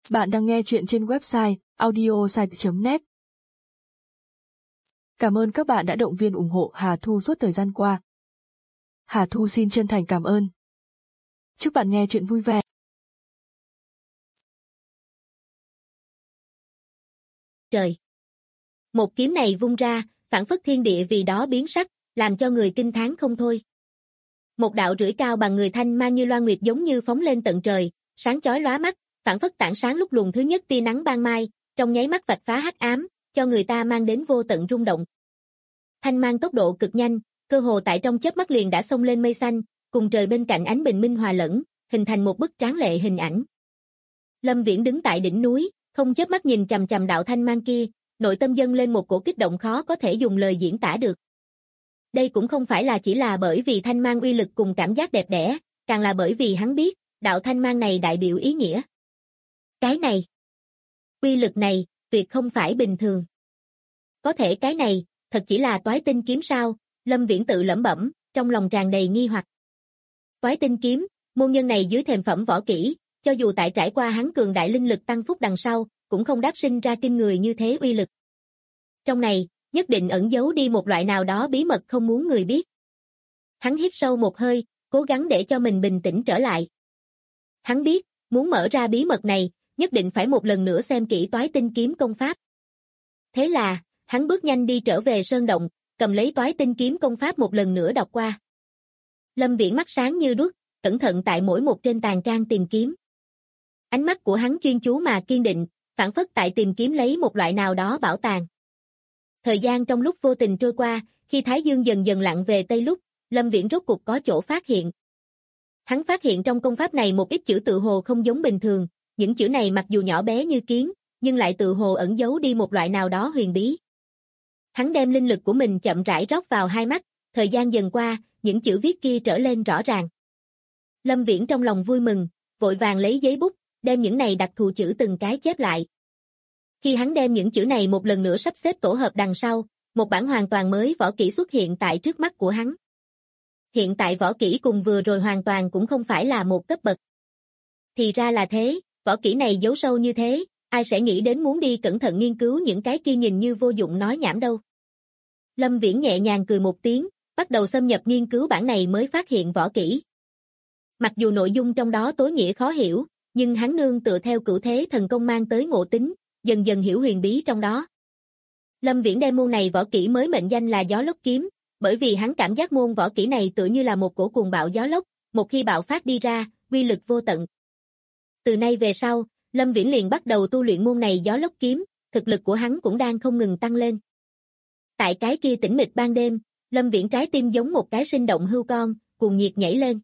Bạn đang nghe chuyện trên website audiosite.net. Cảm ơn các bạn đã động viên ủng hộ Hà Thu suốt thời gian qua. Hà Thu xin chân thành cảm ơn. Chúc bạn nghe chuyện vui vẻ. Trời! Một kiếm này vung ra, phảng phất thiên địa vì đó biến sắc, làm cho người kinh thán không thôi. Một đạo rưỡi cao bằng người thanh mang như loan nguyệt giống như phóng lên tận trời, sáng chói lóa mắt, phảng phất tảng sáng lúc luồng thứ nhất tia nắng ban mai, trong nháy mắt vạch phá hắc ám, cho người ta mang đến vô tận rung động. Thanh mang tốc độ cực nhanh, cơ hồ tại trong chớp mắt liền đã xông lên mây xanh, cùng trời bên cạnh ánh bình minh hòa lẫn, hình thành một bức tráng lệ hình ảnh. Lâm Viễn đứng tại đỉnh núi, không chớp mắt nhìn chằm chằm đạo thanh mang kia, nội tâm dâng lên một cổ kích động khó có thể dùng lời diễn tả được. Đây cũng không phải là chỉ là bởi vì thanh mang uy lực cùng cảm giác đẹp đẽ, càng là bởi vì hắn biết, đạo thanh mang này đại biểu ý nghĩa. Cái này, uy lực này, tuyệt không phải bình thường. Có thể cái này, thật chỉ là toái tinh kiếm sao? Lâm Viễn tự lẩm bẩm, trong lòng tràn đầy nghi hoặc. Toái tinh kiếm, môn nhân này dưới thềm phẩm võ kỹ, cho dù tại trải qua hắn cường đại linh lực tăng phúc đằng sau, cũng không đáp sinh ra kinh người như thế uy lực. Trong này, nhất định ẩn giấu đi một loại nào đó bí mật không muốn người biết. Hắn hít sâu một hơi, cố gắng để cho mình bình tĩnh trở lại. Hắn biết, muốn mở ra bí mật này, nhất định phải một lần nữa xem kỹ toái tinh kiếm công pháp. Thế là, hắn bước nhanh đi trở về sơn động, cầm lấy toái tinh kiếm công pháp một lần nữa đọc qua. Lâm Viễn mắt sáng như đuốc, cẩn thận tại mỗi một trên tàn trang tìm kiếm. Ánh mắt của hắn chuyên chú mà kiên định, phảng phất tại tìm kiếm lấy một loại nào đó bảo tàng. Thời gian trong lúc vô tình trôi qua, khi Thái Dương dần dần lặn về Tây lúc, Lâm Viễn rốt cục có chỗ phát hiện. Hắn phát hiện trong công pháp này một ít chữ tự hồ không giống bình thường, những chữ này mặc dù nhỏ bé như kiến, nhưng lại tự hồ ẩn giấu đi một loại nào đó huyền bí. Hắn đem linh lực của mình chậm rãi rót vào hai mắt, thời gian dần qua, những chữ viết kia trở lên rõ ràng. Lâm Viễn trong lòng vui mừng, vội vàng lấy giấy bút, đem những này đặc thù chữ từng cái chép lại. Khi hắn đem những chữ này một lần nữa sắp xếp tổ hợp đằng sau, một bản hoàn toàn mới võ kỹ xuất hiện tại trước mắt của hắn. Hiện tại võ kỹ cùng vừa rồi hoàn toàn cũng không phải là một cấp bậc. Thì ra là thế, võ kỹ này giấu sâu như thế, ai sẽ nghĩ đến muốn đi cẩn thận nghiên cứu những cái kia nhìn như vô dụng nói nhảm đâu. Lâm Viễn nhẹ nhàng cười một tiếng, bắt đầu xâm nhập nghiên cứu bản này mới phát hiện võ kỹ. Mặc dù nội dung trong đó tối nghĩa khó hiểu, nhưng hắn nương tựa theo cửu thế thần công mang tới ngộ tính, dần dần hiểu huyền bí trong đó. Lâm Viễn đem môn này võ kỹ mới mệnh danh là gió lốc kiếm, bởi vì hắn cảm giác môn võ kỹ này tựa như là một cổ cuồng bạo gió lốc, một khi bạo phát đi ra, uy lực vô tận. Từ nay về sau, Lâm Viễn liền bắt đầu tu luyện môn này gió lốc kiếm, thực lực của hắn cũng đang không ngừng tăng lên. Tại cái kia tĩnh mịch ban đêm, Lâm Viễn trái tim giống một cái sinh động hươu con, cuồng nhiệt nhảy lên.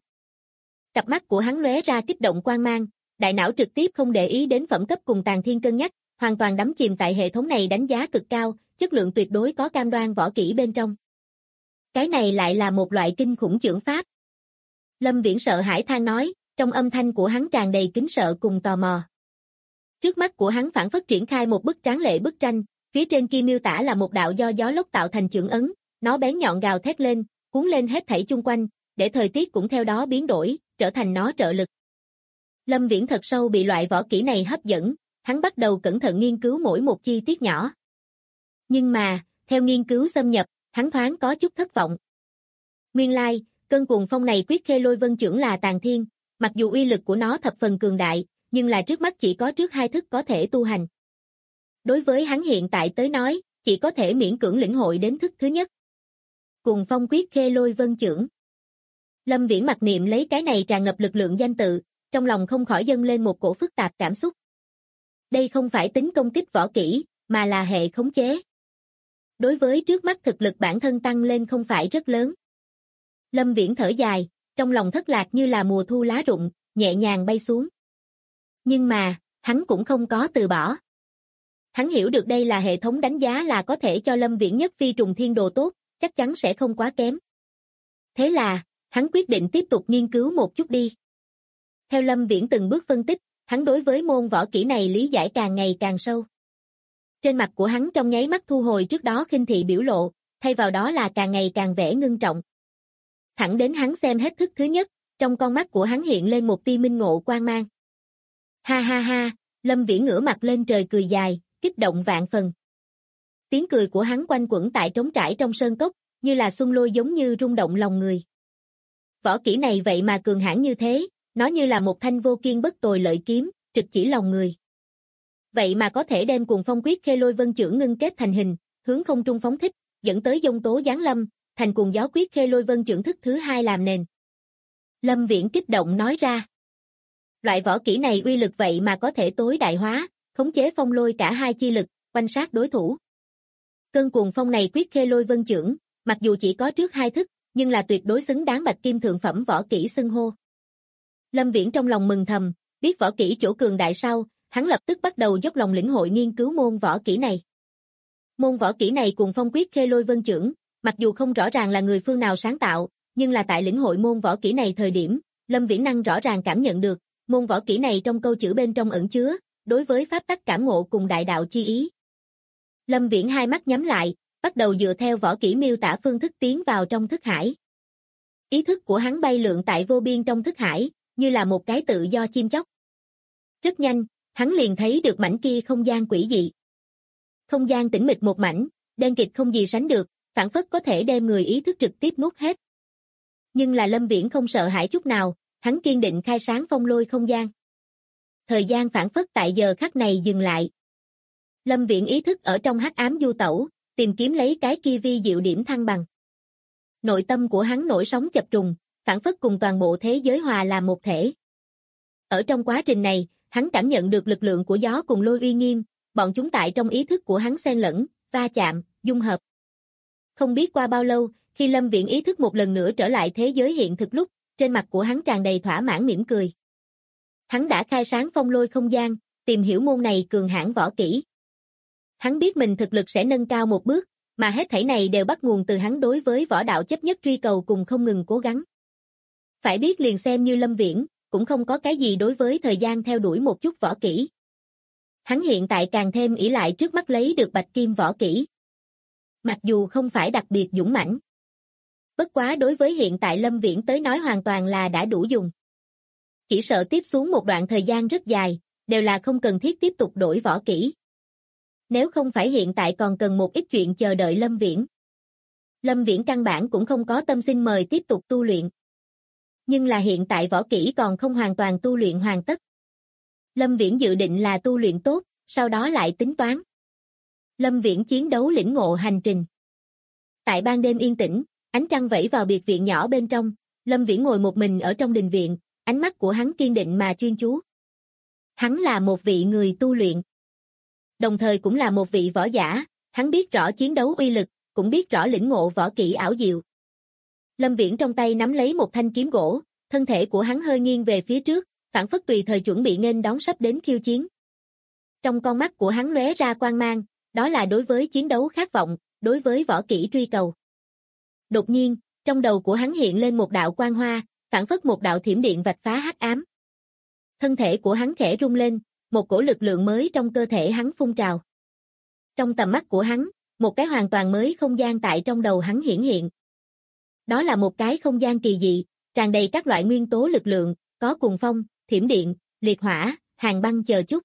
Cặp mắt của hắn lóe ra kích động quang mang, đại não trực tiếp không để ý đến phẩm cấp cùng tàn thiên cân nhắc, hoàn toàn đắm chìm tại hệ thống này đánh giá cực cao, chất lượng tuyệt đối có cam đoan võ kỹ bên trong. Cái này lại là một loại kinh khủng chưởng pháp. Lâm Viễn sợ hãi than nói, trong âm thanh của hắn tràn đầy kính sợ cùng tò mò. Trước mắt của hắn phảng phất triển khai một bức tráng lệ bức tranh, phía trên kia miêu tả là một đạo do gió lốc tạo thành chưởng ấn, nó bén nhọn gào thét lên, cuốn lên hết thảy chung quanh, để thời tiết cũng theo đó biến đổi, trở thành nó trợ lực. Lâm Viễn thật sâu bị loại võ kỹ này hấp dẫn, hắn bắt đầu cẩn thận nghiên cứu mỗi một chi tiết nhỏ. Nhưng mà, theo nghiên cứu xâm nhập, hắn thoáng có chút thất vọng. Nguyên lai, cơn cuồng phong này quyết khê lôi vân chưởng là tàn thiên, mặc dù uy lực của nó thập phần cường đại, nhưng là trước mắt chỉ có trước hai thức có thể tu hành. Đối với hắn hiện tại tới nói, chỉ có thể miễn cưỡng lĩnh hội đến thức thứ nhất. Cuồng phong quyết khê lôi vân chưởng. Lâm Viễn mặc niệm lấy cái này tràn ngập lực lượng danh tự, trong lòng không khỏi dâng lên một cổ phức tạp cảm xúc. Đây không phải tính công kích võ kỹ, mà là hệ khống chế. Đối với trước mắt thực lực bản thân tăng lên không phải rất lớn. Lâm Viễn thở dài, trong lòng thất lạc như là mùa thu lá rụng, nhẹ nhàng bay xuống. Nhưng mà, hắn cũng không có từ bỏ. Hắn hiểu được đây là hệ thống đánh giá là có thể cho Lâm Viễn nhất phi trùng thiên đồ tốt, chắc chắn sẽ không quá kém. Thế là, hắn quyết định tiếp tục nghiên cứu một chút đi. Theo Lâm Viễn từng bước phân tích, hắn đối với môn võ kỹ này lý giải càng ngày càng sâu. Trên mặt của hắn trong nháy mắt thu hồi trước đó khinh thị biểu lộ, thay vào đó là càng ngày càng vẻ ngưng trọng. Thẳng đến hắn xem hết thức thứ nhất, trong con mắt của hắn hiện lên một tia minh ngộ quang mang. Ha ha ha, Lâm Viễn ngửa mặt lên trời cười dài, kích động vạn phần. Tiếng cười của hắn quanh quẩn tại trống trải trong sơn cốc, như là xuân lôi giống như rung động lòng người. Võ kỹ này vậy mà cường hãn như thế, nó như là một thanh vô kiên bất tồi lợi kiếm, trực chỉ lòng người. Vậy mà có thể đem Cuồng Phong Quyết Khê Lôi Vân Chưởng ngưng kết thành hình, hướng không trung phóng thích, dẫn tới giông tố giáng lâm, thành Cuồng Gió Quyết Khê Lôi Vân Chưởng thức thứ 2 làm nền. Lâm Viễn kích động nói ra. Loại võ kỹ này uy lực vậy mà có thể tối đại hóa, khống chế phong lôi cả hai chi lực, quanh sát đối thủ. Cơn cuồng phong này Quyết Khê Lôi Vân Chưởng, mặc dù chỉ có trước 2 thức, nhưng là tuyệt đối xứng đáng bạch kim thượng phẩm võ kỹ xưng hô. Lâm Viễn trong lòng mừng thầm, biết võ kỹ chỗ cường đại sau, hắn lập tức bắt đầu dốc lòng lĩnh hội nghiên cứu môn võ kỹ này. Môn võ kỹ này Cuồng Phong Quyết Khê Lôi Vân Chưởng, mặc dù không rõ ràng là người phương nào sáng tạo, nhưng là tại lĩnh hội môn võ kỹ này thời điểm, Lâm Viễn năng rõ ràng cảm nhận được, môn võ kỹ này trong câu chữ bên trong ẩn chứa, đối với pháp tắc cảm ngộ cùng đại đạo chi ý. Lâm Viễn hai mắt nhắm lại, bắt đầu dựa theo võ kỹ miêu tả phương thức tiến vào trong thức hải. Ý thức của hắn bay lượn tại vô biên trong thức hải, như là một cái tự do chim chóc. Rất nhanh, hắn liền thấy được mảnh kia không gian quỷ dị. Không gian tĩnh mịch một mảnh, đen kịt không gì sánh được, phảng phất có thể đem người ý thức trực tiếp nuốt hết. Nhưng là Lâm Viễn không sợ hãi chút nào, hắn kiên định khai sáng phong lôi không gian. Thời gian phảng phất tại giờ khắc này dừng lại. Lâm Viễn ý thức ở trong hắc ám du tẩu, tìm kiếm lấy cái kia vi diệu điểm thăng bằng. Nội tâm của hắn nổi sóng chập trùng, phảng phất cùng toàn bộ thế giới hòa làm một thể. Ở trong quá trình này, hắn cảm nhận được lực lượng của gió cùng lôi uy nghiêm, bọn chúng tại trong ý thức của hắn xen lẫn, va chạm, dung hợp. Không biết qua bao lâu, khi Lâm Viễn ý thức một lần nữa trở lại thế giới hiện thực lúc, trên mặt của hắn tràn đầy thỏa mãn mỉm cười. Hắn đã khai sáng phong lôi không gian, tìm hiểu môn này cường hãn võ kỹ. Hắn biết mình thực lực sẽ nâng cao một bước, mà hết thảy này đều bắt nguồn từ hắn đối với võ đạo chấp nhất truy cầu cùng không ngừng cố gắng. Phải biết liền xem như Lâm Viễn, cũng không có cái gì đối với thời gian theo đuổi một chút võ kỹ. Hắn hiện tại càng thêm ỷ lại trước mắt lấy được bạch kim võ kỹ. Mặc dù không phải đặc biệt dũng mãnh. Bất quá đối với hiện tại Lâm Viễn tới nói hoàn toàn là đã đủ dùng. Chỉ sợ tiếp xuống một đoạn thời gian rất dài, đều là không cần thiết tiếp tục đổi võ kỹ. Nếu không phải hiện tại còn cần một ít chuyện chờ đợi Lâm Viễn. Lâm Viễn căn bản cũng không có tâm xin mời tiếp tục tu luyện. Nhưng là hiện tại võ kỹ còn không hoàn toàn tu luyện hoàn tất. Lâm Viễn dự định là tu luyện tốt, sau đó lại tính toán. Lâm Viễn chiến đấu lĩnh ngộ hành trình. Tại ban đêm yên tĩnh, ánh trăng vẩy vào biệt viện nhỏ bên trong, Lâm Viễn ngồi một mình ở trong đình viện, ánh mắt của hắn kiên định mà chuyên chú. Hắn là một vị người tu luyện. Đồng thời cũng là một vị võ giả, hắn biết rõ chiến đấu uy lực, cũng biết rõ lĩnh ngộ võ kỹ ảo diệu. Lâm Viễn trong tay nắm lấy một thanh kiếm gỗ, thân thể của hắn hơi nghiêng về phía trước, phảng phất tùy thời chuẩn bị nghênh đón sắp đến khiêu chiến. Trong con mắt của hắn lóe ra quang mang, đó là đối với chiến đấu khát vọng, đối với võ kỹ truy cầu. Đột nhiên, trong đầu của hắn hiện lên một đạo quang hoa, phảng phất một đạo thiểm điện vạch phá hắc ám. Thân thể của hắn khẽ rung lên, một cổ lực lượng mới trong cơ thể hắn phun trào. Trong tầm mắt của hắn, một cái hoàn toàn mới không gian tại trong đầu hắn hiển hiện. Đó là một cái không gian kỳ dị, tràn đầy các loại nguyên tố lực lượng, có cuồng phong, thiểm điện, liệt hỏa, hàn băng chờ chút.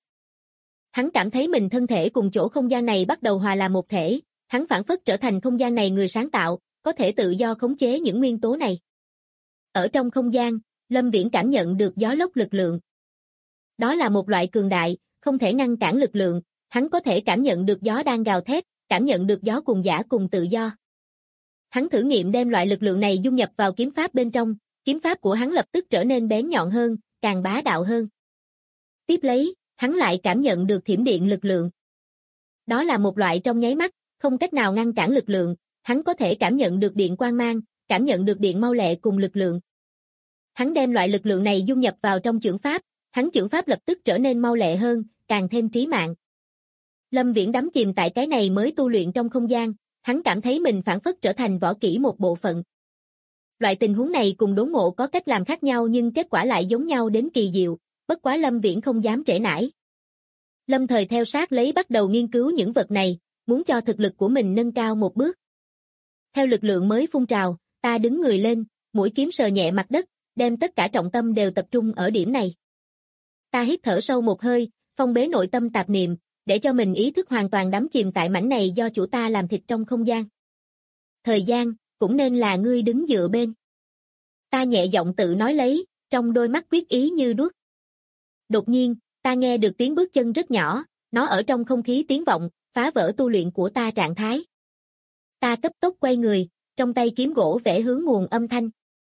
Hắn cảm thấy mình thân thể cùng chỗ không gian này bắt đầu hòa làm một thể, hắn phảng phất trở thành không gian này người sáng tạo, có thể tự do khống chế những nguyên tố này. Ở trong không gian, Lâm Viễn cảm nhận được gió lốc lực lượng. Đó là một loại cường đại, không thể ngăn cản lực lượng, hắn có thể cảm nhận được gió đang gào thét, cảm nhận được gió cùng dã cùng tự do. Hắn thử nghiệm đem loại lực lượng này dung nhập vào kiếm pháp bên trong, kiếm pháp của hắn lập tức trở nên bén nhọn hơn, càng bá đạo hơn. Tiếp lấy, hắn lại cảm nhận được thiểm điện lực lượng. Đó là một loại trong nháy mắt, không cách nào ngăn cản lực lượng, hắn có thể cảm nhận được điện quang mang, cảm nhận được điện mau lẹ cùng lực lượng. Hắn đem loại lực lượng này dung nhập vào trong chưởng pháp, hắn chưởng pháp lập tức trở nên mau lẹ hơn, càng thêm trí mạng. Lâm Viễn đắm chìm tại cái này mới tu luyện trong không gian, hắn cảm thấy mình phảng phất trở thành võ kỹ một bộ phận. Loại tình huống này cùng đốn ngộ có cách làm khác nhau nhưng kết quả lại giống nhau đến kỳ diệu, bất quá Lâm Viễn không dám trễ nải. Lâm thời theo sát lấy bắt đầu nghiên cứu những vật này, muốn cho thực lực của mình nâng cao một bước. Theo lực lượng mới phun trào, ta đứng người lên, mũi kiếm sờ nhẹ mặt đất, đem tất cả trọng tâm đều tập trung ở điểm này. Ta hít thở sâu một hơi, phong bế nội tâm tạp niệm, để cho mình ý thức hoàn toàn đắm chìm tại mảnh này do chủ ta làm thịt trong không gian. Thời gian, cũng nên là ngươi đứng dựa bên. Ta nhẹ giọng tự nói lấy, trong đôi mắt quyết ý như đuốc. Đột nhiên, ta nghe được tiếng bước chân rất nhỏ, nó ở trong không khí tiếng vọng, phá vỡ tu luyện của ta trạng thái. Ta cấp tốc quay người, trong tay kiếm gỗ vẽ hướng nguồn âm thanh.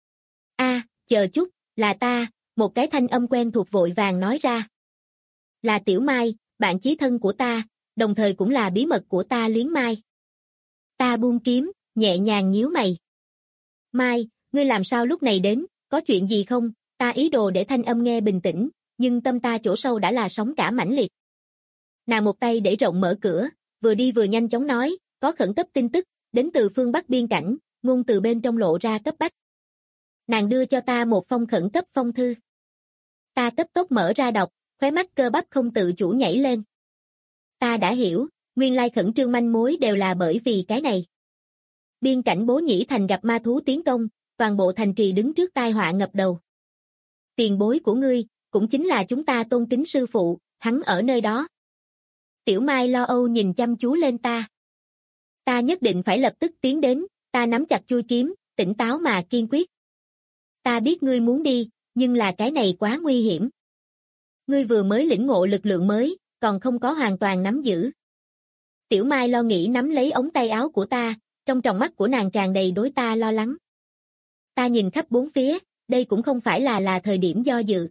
Chờ chút, là ta, một cái thanh âm quen thuộc vội vàng nói ra. Là Tiểu Mai, bạn chí thân của ta, đồng thời cũng là bí mật của ta Luyến Mai. Ta buông kiếm, nhẹ nhàng nhíu mày. Mai, ngươi làm sao lúc này đến, có chuyện gì không? Ta ý đồ để thanh âm nghe bình tĩnh, nhưng tâm ta chỗ sâu đã là sóng cả mãnh liệt. Nàng một tay để rộng mở cửa, vừa đi vừa nhanh chóng nói, có khẩn cấp tin tức, đến từ phương Bắc biên cảnh, ngôn từ bên trong lộ ra cấp bách. Nàng đưa cho ta một phong khẩn cấp phong thư. Ta cấp tốc mở ra đọc, khóe mắt cơ bắp không tự chủ nhảy lên. Ta đã hiểu, nguyên lai khẩn trương manh mối đều là bởi vì cái này. Biên cảnh Bố Nhĩ Thành gặp ma thú tiến công, toàn bộ thành trì đứng trước tai họa ngập đầu. Tiền bối của ngươi, cũng chính là chúng ta tôn kính sư phụ, hắn ở nơi đó. Tiểu Mai lo âu nhìn chăm chú lên ta. Ta nhất định phải lập tức tiến đến, ta nắm chặt chuôi kiếm, tỉnh táo mà kiên quyết. Ta biết ngươi muốn đi, nhưng là cái này quá nguy hiểm. Ngươi vừa mới lĩnh ngộ lực lượng mới, còn không có hoàn toàn nắm giữ. Tiểu Mai lo nghĩ nắm lấy ống tay áo của ta, trong tròng mắt của nàng tràn đầy đối ta lo lắng. Ta nhìn khắp bốn phía, đây cũng không phải là thời điểm do dự.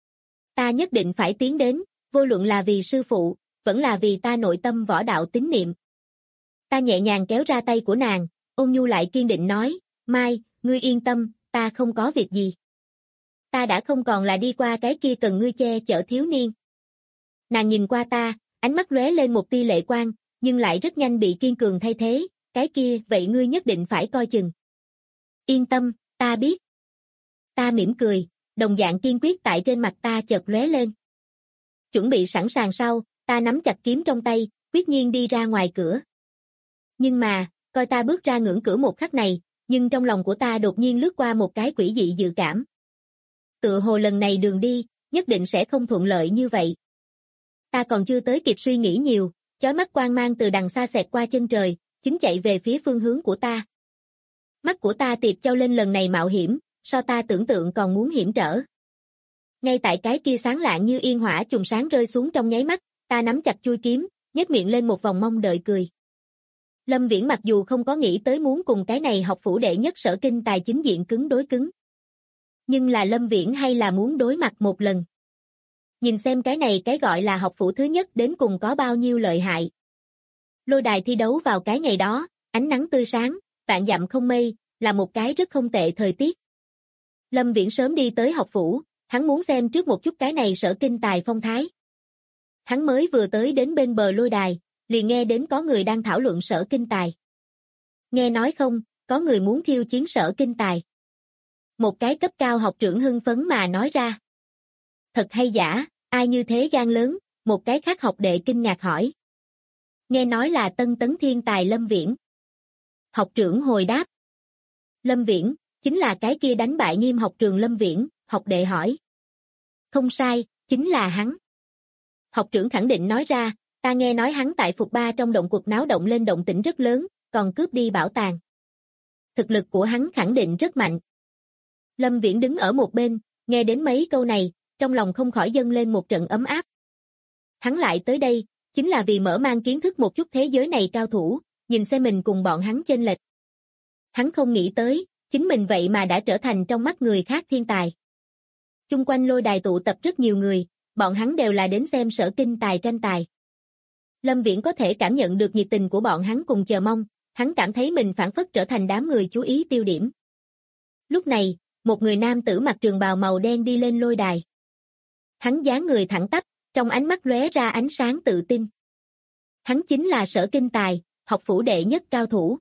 Ta nhất định phải tiến đến, vô luận là vì sư phụ, vẫn là vì ta nội tâm võ đạo tín niệm. Ta nhẹ nhàng kéo ra tay của nàng, ôn nhu lại kiên định nói, Mai, ngươi yên tâm, ta không có việc gì. Ta đã không còn là đi qua cái kia cần ngươi che chở thiếu niên. Nàng nhìn qua ta, ánh mắt lóe lên một tia lệ quang, nhưng lại rất nhanh bị kiên cường thay thế, cái kia, vậy ngươi nhất định phải coi chừng. Yên tâm, ta biết. Ta mỉm cười, đồng dạng kiên quyết tại trên mặt ta chợt lóe lên. Chuẩn bị sẵn sàng sau, ta nắm chặt kiếm trong tay, quyết nhiên đi ra ngoài cửa. Nhưng mà, coi ta bước ra ngưỡng cửa một khắc này, nhưng trong lòng của ta đột nhiên lướt qua một cái quỷ dị dự cảm. Tựa hồ lần này đường đi, nhất định sẽ không thuận lợi như vậy. Ta còn chưa tới kịp suy nghĩ nhiều, chói mắt quang mang từ đằng xa xẹt qua chân trời, chính chạy về phía phương hướng của ta. Mắt của ta tiệp chau lên lần này mạo hiểm, so ta tưởng tượng còn muốn hiểm trở. Ngay tại cái kia sáng lạng như yên hỏa chùm sáng rơi xuống trong nháy mắt, ta nắm chặt chuôi kiếm, nhếch miệng lên một vòng mong đợi cười. Lâm Viễn mặc dù không có nghĩ tới muốn cùng cái này học phủ đệ nhất Sở Kinh Tài chính diện cứng đối cứng. Nhưng là Lâm Viễn hay là muốn đối mặt một lần. Nhìn xem cái này cái gọi là học phủ thứ nhất đến cùng có bao nhiêu lợi hại. Lôi đài thi đấu vào cái ngày đó, ánh nắng tươi sáng, vạn dặm không mây, là một cái rất không tệ thời tiết. Lâm Viễn sớm đi tới học phủ, hắn muốn xem trước một chút cái này Sở Kinh Tài phong thái. Hắn mới vừa tới đến bên bờ lôi đài, liền nghe đến có người đang thảo luận Sở Kinh Tài. Nghe nói không, có người muốn khiêu chiến Sở Kinh Tài. Một cái cấp cao học trưởng hưng phấn mà nói ra. Thật hay giả, ai như thế gan lớn, một cái khác học đệ kinh ngạc hỏi. Nghe nói là tân tấn thiên tài Lâm Viễn. Học trưởng hồi đáp. Lâm Viễn, chính là cái kia đánh bại Nghiêm học trường Lâm Viễn, học đệ hỏi. Không sai, chính là hắn. Học trưởng khẳng định nói ra, ta nghe nói hắn tại Phục Ba trong động cuộc náo động lên động tĩnh rất lớn, còn cướp đi bảo tàng. Thực lực của hắn khẳng định rất mạnh. Lâm Viễn đứng ở một bên, nghe đến mấy câu này, trong lòng không khỏi dâng lên một trận ấm áp. Hắn lại tới đây, chính là vì mở mang kiến thức một chút thế giới này cao thủ, nhìn xem mình cùng bọn hắn chênh lệch. Hắn không nghĩ tới, chính mình vậy mà đã trở thành trong mắt người khác thiên tài. Chung quanh lôi đài tụ tập rất nhiều người, bọn hắn đều là đến xem Sở Kinh Tài tranh tài. Lâm Viễn có thể cảm nhận được nhiệt tình của bọn hắn cùng chờ mong, hắn cảm thấy mình phảng phất trở thành đám người chú ý tiêu điểm. Lúc này, một người nam tử mặc trường bào màu đen đi lên lôi đài. Hắn dáng người thẳng tắp, trong ánh mắt lóe ra ánh sáng tự tin. Hắn chính là Sở Kinh Tài, học phủ đệ nhất cao thủ.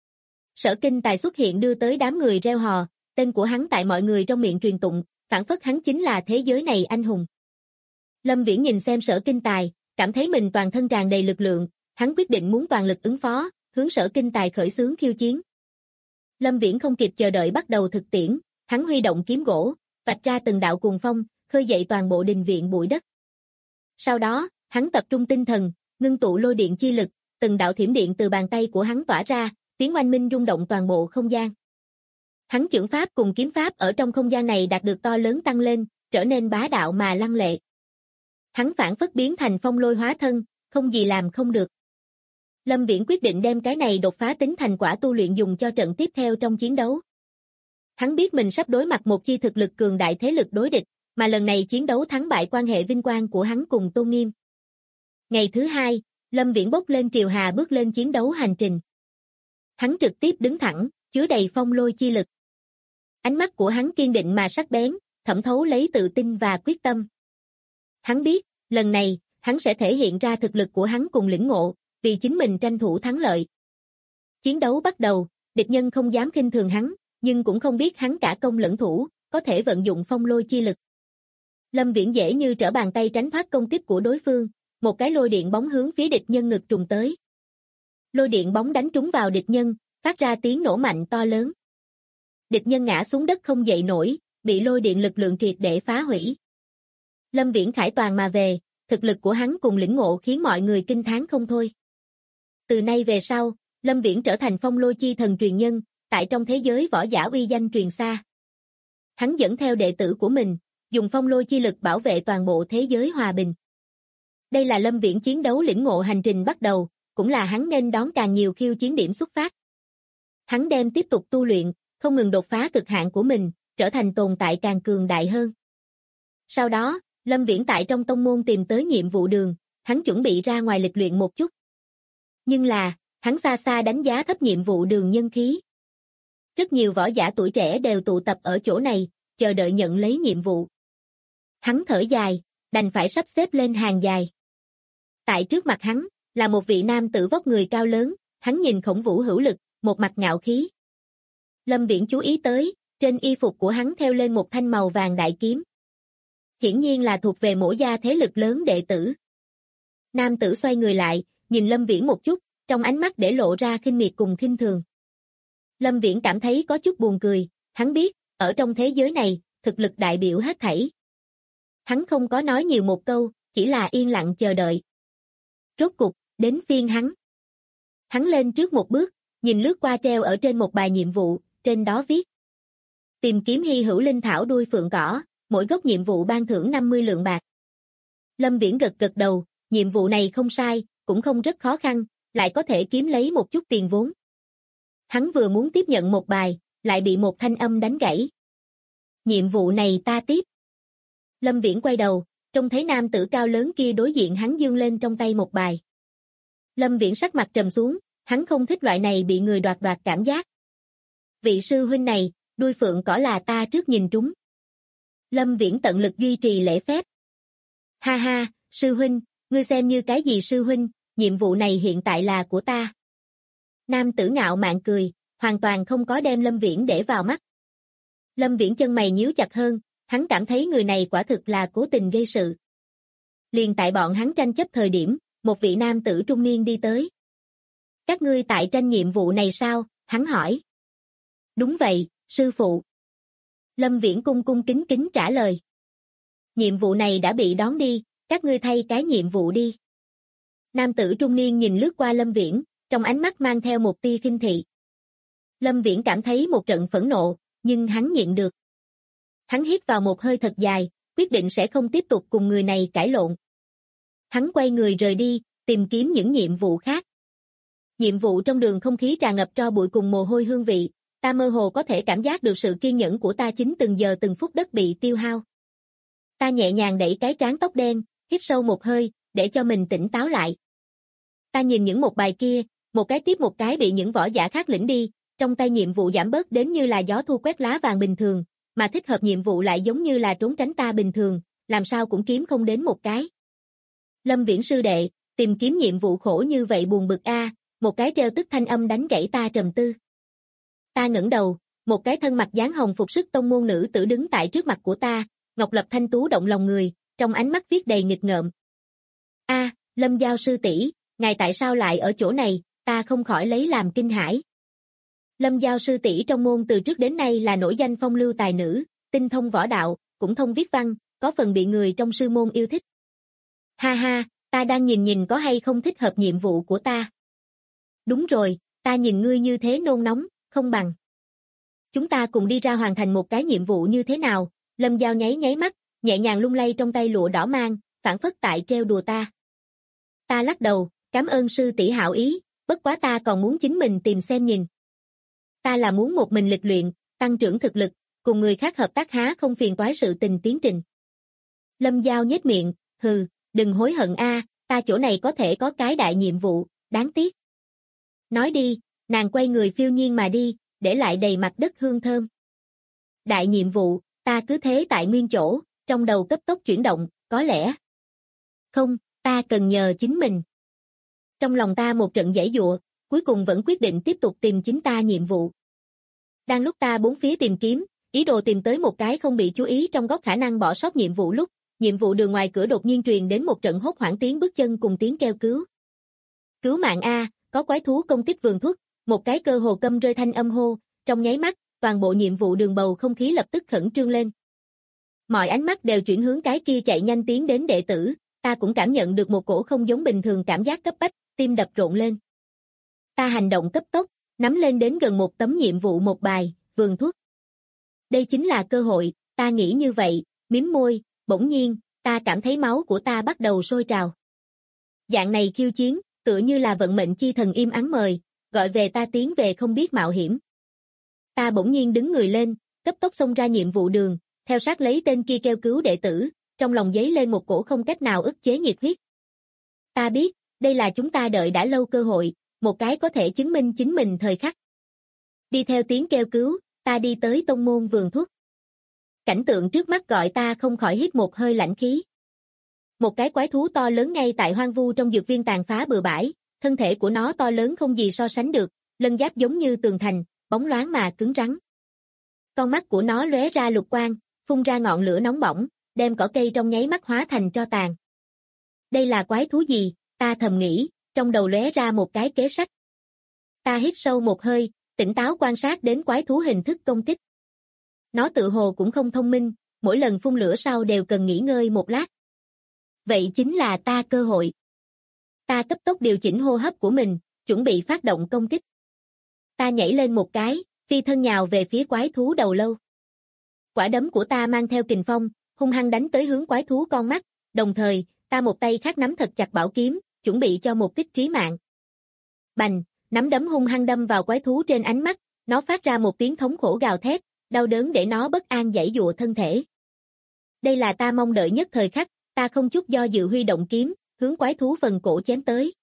Sở Kinh Tài xuất hiện đưa tới đám người reo hò, tên của hắn tại mọi người trong miệng truyền tụng, phảng phất hắn chính là thế giới này anh hùng. Lâm Viễn nhìn xem Sở Kinh Tài, cảm thấy mình toàn thân tràn đầy lực lượng, hắn quyết định muốn toàn lực ứng phó, hướng Sở Kinh Tài khởi xướng khiêu chiến. Lâm Viễn không kịp chờ đợi bắt đầu thực tiễn, hắn huy động kiếm gỗ, vạch ra từng đạo cuồng phong, khơi dậy toàn bộ đình viện bụi đất. Sau đó, hắn tập trung tinh thần, ngưng tụ lôi điện chi lực, từng đạo thiểm điện từ bàn tay của hắn tỏa ra, tiếng oanh minh rung động toàn bộ không gian. Hắn chưởng pháp cùng kiếm pháp ở trong không gian này đạt được to lớn tăng lên, trở nên bá đạo mà lăng lệ. Hắn phản phất biến thành phong lôi hóa thân, không gì làm không được. Lâm Viễn quyết định đem cái này đột phá tính thành quả tu luyện dùng cho trận tiếp theo trong chiến đấu. Hắn biết mình sắp đối mặt một chi thực lực cường đại thế lực đối địch, mà lần này chiến đấu thắng bại quan hệ vinh quang của hắn cùng tôn nghiêm. Ngày thứ hai, Lâm Viễn bốc lên triều hà bước lên chiến đấu hành trình. Hắn trực tiếp đứng thẳng, chứa đầy phong lôi chi lực. Ánh mắt của hắn kiên định mà sắc bén, thẩm thấu lấy tự tin và quyết tâm. Hắn biết, lần này, hắn sẽ thể hiện ra thực lực của hắn cùng lĩnh ngộ, vì chính mình tranh thủ thắng lợi. Chiến đấu bắt đầu, địch nhân không dám khinh thường hắn, nhưng cũng không biết hắn cả công lẫn thủ, có thể vận dụng phong lôi chi lực. Lâm Viễn dễ như trở bàn tay tránh thoát công kích của đối phương, một cái lôi điện bóng hướng phía địch nhân ngực trùng tới. Lôi điện bóng đánh trúng vào địch nhân, phát ra tiếng nổ mạnh to lớn. Địch nhân ngã xuống đất không dậy nổi, bị lôi điện lực lượng triệt để phá hủy. Lâm Viễn khải toàn mà về, thực lực của hắn cùng lĩnh ngộ khiến mọi người kinh thán không thôi. Từ nay về sau, Lâm Viễn trở thành phong lôi chi thần truyền nhân, tại trong thế giới võ giả uy danh truyền xa. Hắn dẫn theo đệ tử của mình, dùng phong lôi chi lực bảo vệ toàn bộ thế giới hòa bình. Đây là Lâm Viễn chiến đấu lĩnh ngộ hành trình bắt đầu, cũng là hắn nên đón càng nhiều khiêu chiến điểm xuất phát. Hắn đem tiếp tục tu luyện, không ngừng đột phá cực hạn của mình, trở thành tồn tại càng cường đại hơn. Sau đó, Lâm Viễn tại trong tông môn tìm tới nhiệm vụ đường, hắn chuẩn bị ra ngoài lịch luyện một chút. Nhưng là, hắn xa xa đánh giá thấp nhiệm vụ đường nhân khí. Rất nhiều võ giả tuổi trẻ đều tụ tập ở chỗ này, chờ đợi nhận lấy nhiệm vụ. Hắn thở dài, đành phải sắp xếp lên hàng dài. Tại trước mặt hắn, là một vị nam tử vóc người cao lớn, hắn nhìn khổng vũ hữu lực, một mặt ngạo khí. Lâm Viễn chú ý tới, trên y phục của hắn thêu lên một thanh màu vàng đại kiếm. Hiển nhiên là thuộc về mỗ gia thế lực lớn đệ tử. Nam tử xoay người lại, nhìn Lâm Viễn một chút, trong ánh mắt để lộ ra khinh miệt cùng khinh thường. Lâm Viễn cảm thấy có chút buồn cười, hắn biết, ở trong thế giới này, thực lực đại biểu hết thảy. Hắn không có nói nhiều một câu, chỉ là yên lặng chờ đợi. Rốt cục, đến phiên hắn. Hắn lên trước một bước, nhìn lướt qua treo ở trên một bài nhiệm vụ, trên đó viết. Tìm kiếm hy hữu linh thảo đuôi phượng cỏ, mỗi gốc nhiệm vụ ban thưởng 50 lượng bạc. Lâm Viễn gật gật đầu, nhiệm vụ này không sai, cũng không rất khó khăn, lại có thể kiếm lấy một chút tiền vốn. Hắn vừa muốn tiếp nhận một bài, lại bị một thanh âm đánh gãy. Nhiệm vụ này ta tiếp. Lâm Viễn quay đầu, trông thấy nam tử cao lớn kia đối diện hắn giương lên trong tay một bài. Lâm Viễn sắc mặt trầm xuống, hắn không thích loại này bị người đoạt cảm giác. Vị sư huynh này, đuôi phượng cỏ là ta trước nhìn trúng. Lâm Viễn tận lực duy trì lễ phép. Ha ha, sư huynh, ngươi xem như cái gì sư huynh, nhiệm vụ này hiện tại là của ta. Nam tử ngạo mạn cười, hoàn toàn không có đem Lâm Viễn để vào mắt. Lâm Viễn chân mày nhíu chặt hơn, hắn cảm thấy người này quả thực là cố tình gây sự. Liền tại bọn hắn tranh chấp thời điểm, một vị nam tử trung niên đi tới. Các ngươi tại tranh nhiệm vụ này sao? Hắn hỏi. Đúng vậy, sư phụ. Lâm Viễn cung kính trả lời. Nhiệm vụ này đã bị đón đi, các ngươi thay cái nhiệm vụ đi. Nam tử trung niên nhìn lướt qua Lâm Viễn, trong ánh mắt mang theo một tia khinh thị. Lâm Viễn cảm thấy một trận phẫn nộ, nhưng hắn nhịn được. Hắn hít vào một hơi thật dài, quyết định sẽ không tiếp tục cùng người này cãi lộn. Hắn quay người rời đi, tìm kiếm những nhiệm vụ khác. Nhiệm vụ trong đường không khí tràn ngập tro bụi cùng mồ hôi hương vị, ta mơ hồ có thể cảm giác được sự kiên nhẫn của ta chính từng giờ từng phút đất bị tiêu hao. Ta nhẹ nhàng đẩy cái trán tóc đen, hít sâu một hơi, để cho mình tỉnh táo lại. Ta nhìn những một bài kia, một cái tiếp một cái bị những võ giả khác lĩnh đi, trong tay nhiệm vụ giảm bớt đến như là gió thu quét lá vàng bình thường, mà thích hợp nhiệm vụ lại giống như là trốn tránh ta bình thường, làm sao cũng kiếm không đến một cái. Lâm Viễn sư đệ, tìm kiếm nhiệm vụ khổ như vậy buồn bực a, một cái treo tức thanh âm đánh gãy ta trầm tư. Ta ngẩng đầu, một cái thân mặc dáng hồng phục sức tông môn nữ tử đứng tại trước mặt của ta, ngọc lập thanh tú động lòng người, trong ánh mắt viết đầy nghịch ngợm. A, Lâm Giao sư tỷ, ngài tại sao lại ở chỗ này? Ta không khỏi lấy làm kinh hãi. Lâm Giao sư tỷ trong môn từ trước đến nay là nổi danh phong lưu tài nữ, tinh thông võ đạo, cũng thông viết văn, có phần bị người trong sư môn yêu thích. Ha ha, ta đang nhìn có hay không thích hợp nhiệm vụ của ta. Đúng rồi, ta nhìn ngươi như thế nôn nóng, không bằng. Chúng ta cùng đi ra hoàn thành một cái nhiệm vụ như thế nào? Lâm Giao nháy mắt, nhẹ nhàng lung lay trong tay lụa đỏ mang, phảng phất tại trêu đùa ta. Ta lắc đầu, cảm ơn sư tỷ hảo ý, bất quá ta còn muốn chính mình tìm xem nhìn. Ta là muốn một mình lịch luyện, tăng trưởng thực lực, cùng người khác hợp tác há không phiền toái sự tình tiến trình. Lâm Giao nhếch miệng, hừ, đừng hối hận a, ta chỗ này có thể có cái đại nhiệm vụ, đáng tiếc. Nói đi, nàng quay người phiêu nhiên mà đi, để lại đầy mặt đất hương thơm. Đại nhiệm vụ, ta cứ thế tại nguyên chỗ, trong đầu cấp tốc chuyển động, có lẽ. Không, ta cần nhờ chính mình. Trong lòng ta một trận giãy giụa, cuối cùng vẫn quyết định tiếp tục tìm chính ta nhiệm vụ. Đang lúc ta bốn phía tìm kiếm, ý đồ tìm tới một cái không bị chú ý trong góc khả năng bỏ sót nhiệm vụ lúc, nhiệm vụ đường ngoài cửa đột nhiên truyền đến một trận hốt hoảng tiếng bước chân cùng tiếng kêu cứu. Cứu mạng a, có quái thú công kích vườn thuốc, một cái cơ hồ câm rơi thanh âm hô, trong nháy mắt, toàn bộ nhiệm vụ đường bầu không khí lập tức khẩn trương lên. Mọi ánh mắt đều chuyển hướng cái kia chạy nhanh tiến đến đệ tử, ta cũng cảm nhận được một cổ không giống bình thường cảm giác cấp bách, tim đập rộn lên. Ta hành động cấp tốc, nắm lên đến gần một tấm nhiệm vụ một bài, vườn thuốc. Đây chính là cơ hội, ta nghĩ như vậy, mím môi, bỗng nhiên, ta cảm thấy máu của ta bắt đầu sôi trào. Dạng này khiêu chiến, tựa như là vận mệnh chi thần im ắng mời, gọi về ta tiến về không biết mạo hiểm. Ta bỗng nhiên đứng người lên, cấp tốc xông ra nhiệm vụ đường, theo sát lấy tên kia kêu cứu đệ tử, trong lòng dấy lên một cổ không cách nào ức chế nhiệt huyết. Ta biết, đây là chúng ta đợi đã lâu cơ hội, một cái có thể chứng minh chính mình thời khắc. Đi theo tiếng kêu cứu, ta đi tới tông môn vườn thuốc. Cảnh tượng trước mắt gọi ta không khỏi hít một hơi lạnh khí. Một cái quái thú to lớn ngay tại hoang vu trong dược viên tàn phá bừa bãi, thân thể của nó to lớn không gì so sánh được, lân giáp giống như tường thành, bóng loáng mà cứng rắn. Con mắt của nó lóe ra lục quang, phun ra ngọn lửa nóng bỏng, đem cỏ cây trong nháy mắt hóa thành tro tàn. Đây là quái thú gì? Ta thầm nghĩ, trong đầu lóe ra một cái kế sách. Ta hít sâu một hơi, tỉnh táo quan sát đến quái thú hình thức công kích. Nó tự hồ cũng không thông minh, mỗi lần phun lửa sau đều cần nghỉ ngơi một lát. Vậy chính là ta cơ hội. Ta cấp tốc điều chỉnh hô hấp của mình, chuẩn bị phát động công kích. Ta nhảy lên một cái, phi thân nhào về phía quái thú đầu lâu. Quả đấm của ta mang theo kình phong, hung hăng đánh tới hướng quái thú con mắt, đồng thời, ta một tay khác nắm thật chặt bảo kiếm, chuẩn bị cho một kích trí mạng. Bành, nắm đấm hung hăng đâm vào quái thú trên ánh mắt, nó phát ra một tiếng thống khổ gào thét, đau đớn để nó bất an giãy giụa thân thể. Đây là ta mong đợi nhất thời khắc, ta không chút do dự huy động kiếm, hướng quái thú phần cổ chém tới.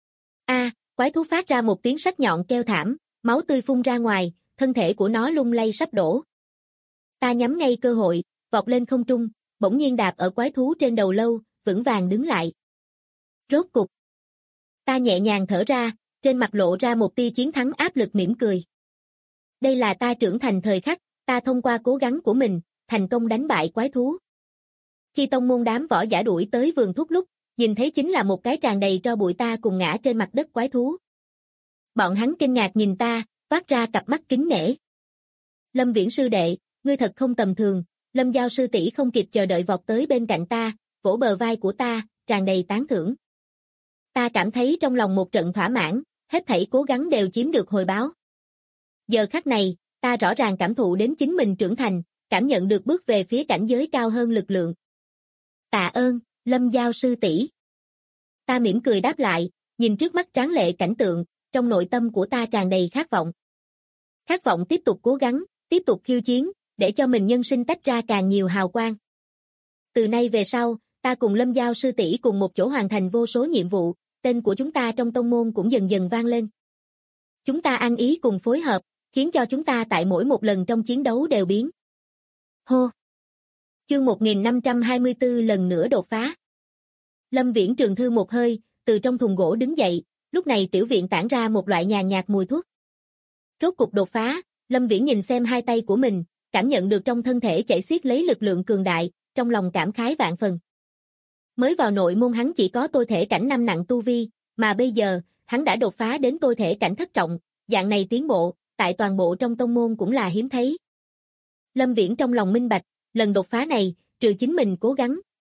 Quái thú phát ra một tiếng sắc nhọn kêu thảm, máu tươi phun ra ngoài, thân thể của nó lung lay sắp đổ. Ta nhắm ngay cơ hội, vọt lên không trung, bỗng nhiên đạp ở quái thú trên đầu lâu, vững vàng đứng lại. Rốt cục. Ta nhẹ nhàng thở ra, trên mặt lộ ra một tia chiến thắng áp lực mỉm cười. Đây là ta trưởng thành thời khắc, ta thông qua cố gắng của mình, thành công đánh bại quái thú. Khi tông môn đám võ giả đuổi tới vườn thuốc lúc, nhìn thấy chính là một cái tràn đầy tro bụi ta cùng ngã trên mặt đất quái thú. Bọn hắn kinh ngạc nhìn ta, toát ra cặp mắt kính nể. Lâm Viễn sư đệ, ngươi thật không tầm thường. Lâm Giao sư tỷ không kịp chờ đợi vọt tới bên cạnh ta, vỗ bờ vai của ta, tràn đầy tán thưởng. Ta cảm thấy trong lòng một trận thỏa mãn, hết thảy cố gắng đều chiếm được hồi báo. Giờ khắc này, ta rõ ràng cảm thụ đến chính mình trưởng thành, cảm nhận được bước về phía cảnh giới cao hơn lực lượng. Tạ ơn, Lâm Giao sư tỷ. Ta mỉm cười đáp lại, nhìn trước mắt tráng lệ cảnh tượng, trong nội tâm của ta tràn đầy khát vọng. Khát vọng tiếp tục cố gắng, tiếp tục khiêu chiến, để cho mình nhân sinh tách ra càng nhiều hào quang. Từ nay về sau, ta cùng Lâm Giao sư tỷ cùng một chỗ hoàn thành vô số nhiệm vụ, tên của chúng ta trong tông môn cũng dần dần vang lên. Chúng ta ăn ý cùng phối hợp, khiến cho chúng ta tại mỗi một lần trong chiến đấu đều biến. Hô! Chương 1524 lần nữa đột phá. Lâm Viễn trường thư một hơi, từ trong thùng gỗ đứng dậy, lúc này tiểu viện tản ra một loại nhàn nhạt mùi thuốc. Rốt cục đột phá, Lâm Viễn nhìn xem hai tay của mình, cảm nhận được trong thân thể chảy xiết lấy lực lượng cường đại, trong lòng cảm khái vạn phần. Mới vào nội môn hắn chỉ có tôi thể cảnh 5 nặng tu vi, mà bây giờ, hắn đã đột phá đến tôi thể cảnh thất trọng, dạng này tiến bộ, tại toàn bộ trong tông môn cũng là hiếm thấy. Lâm Viễn trong lòng minh bạch, lần đột phá này, trừ chính mình cố gắng,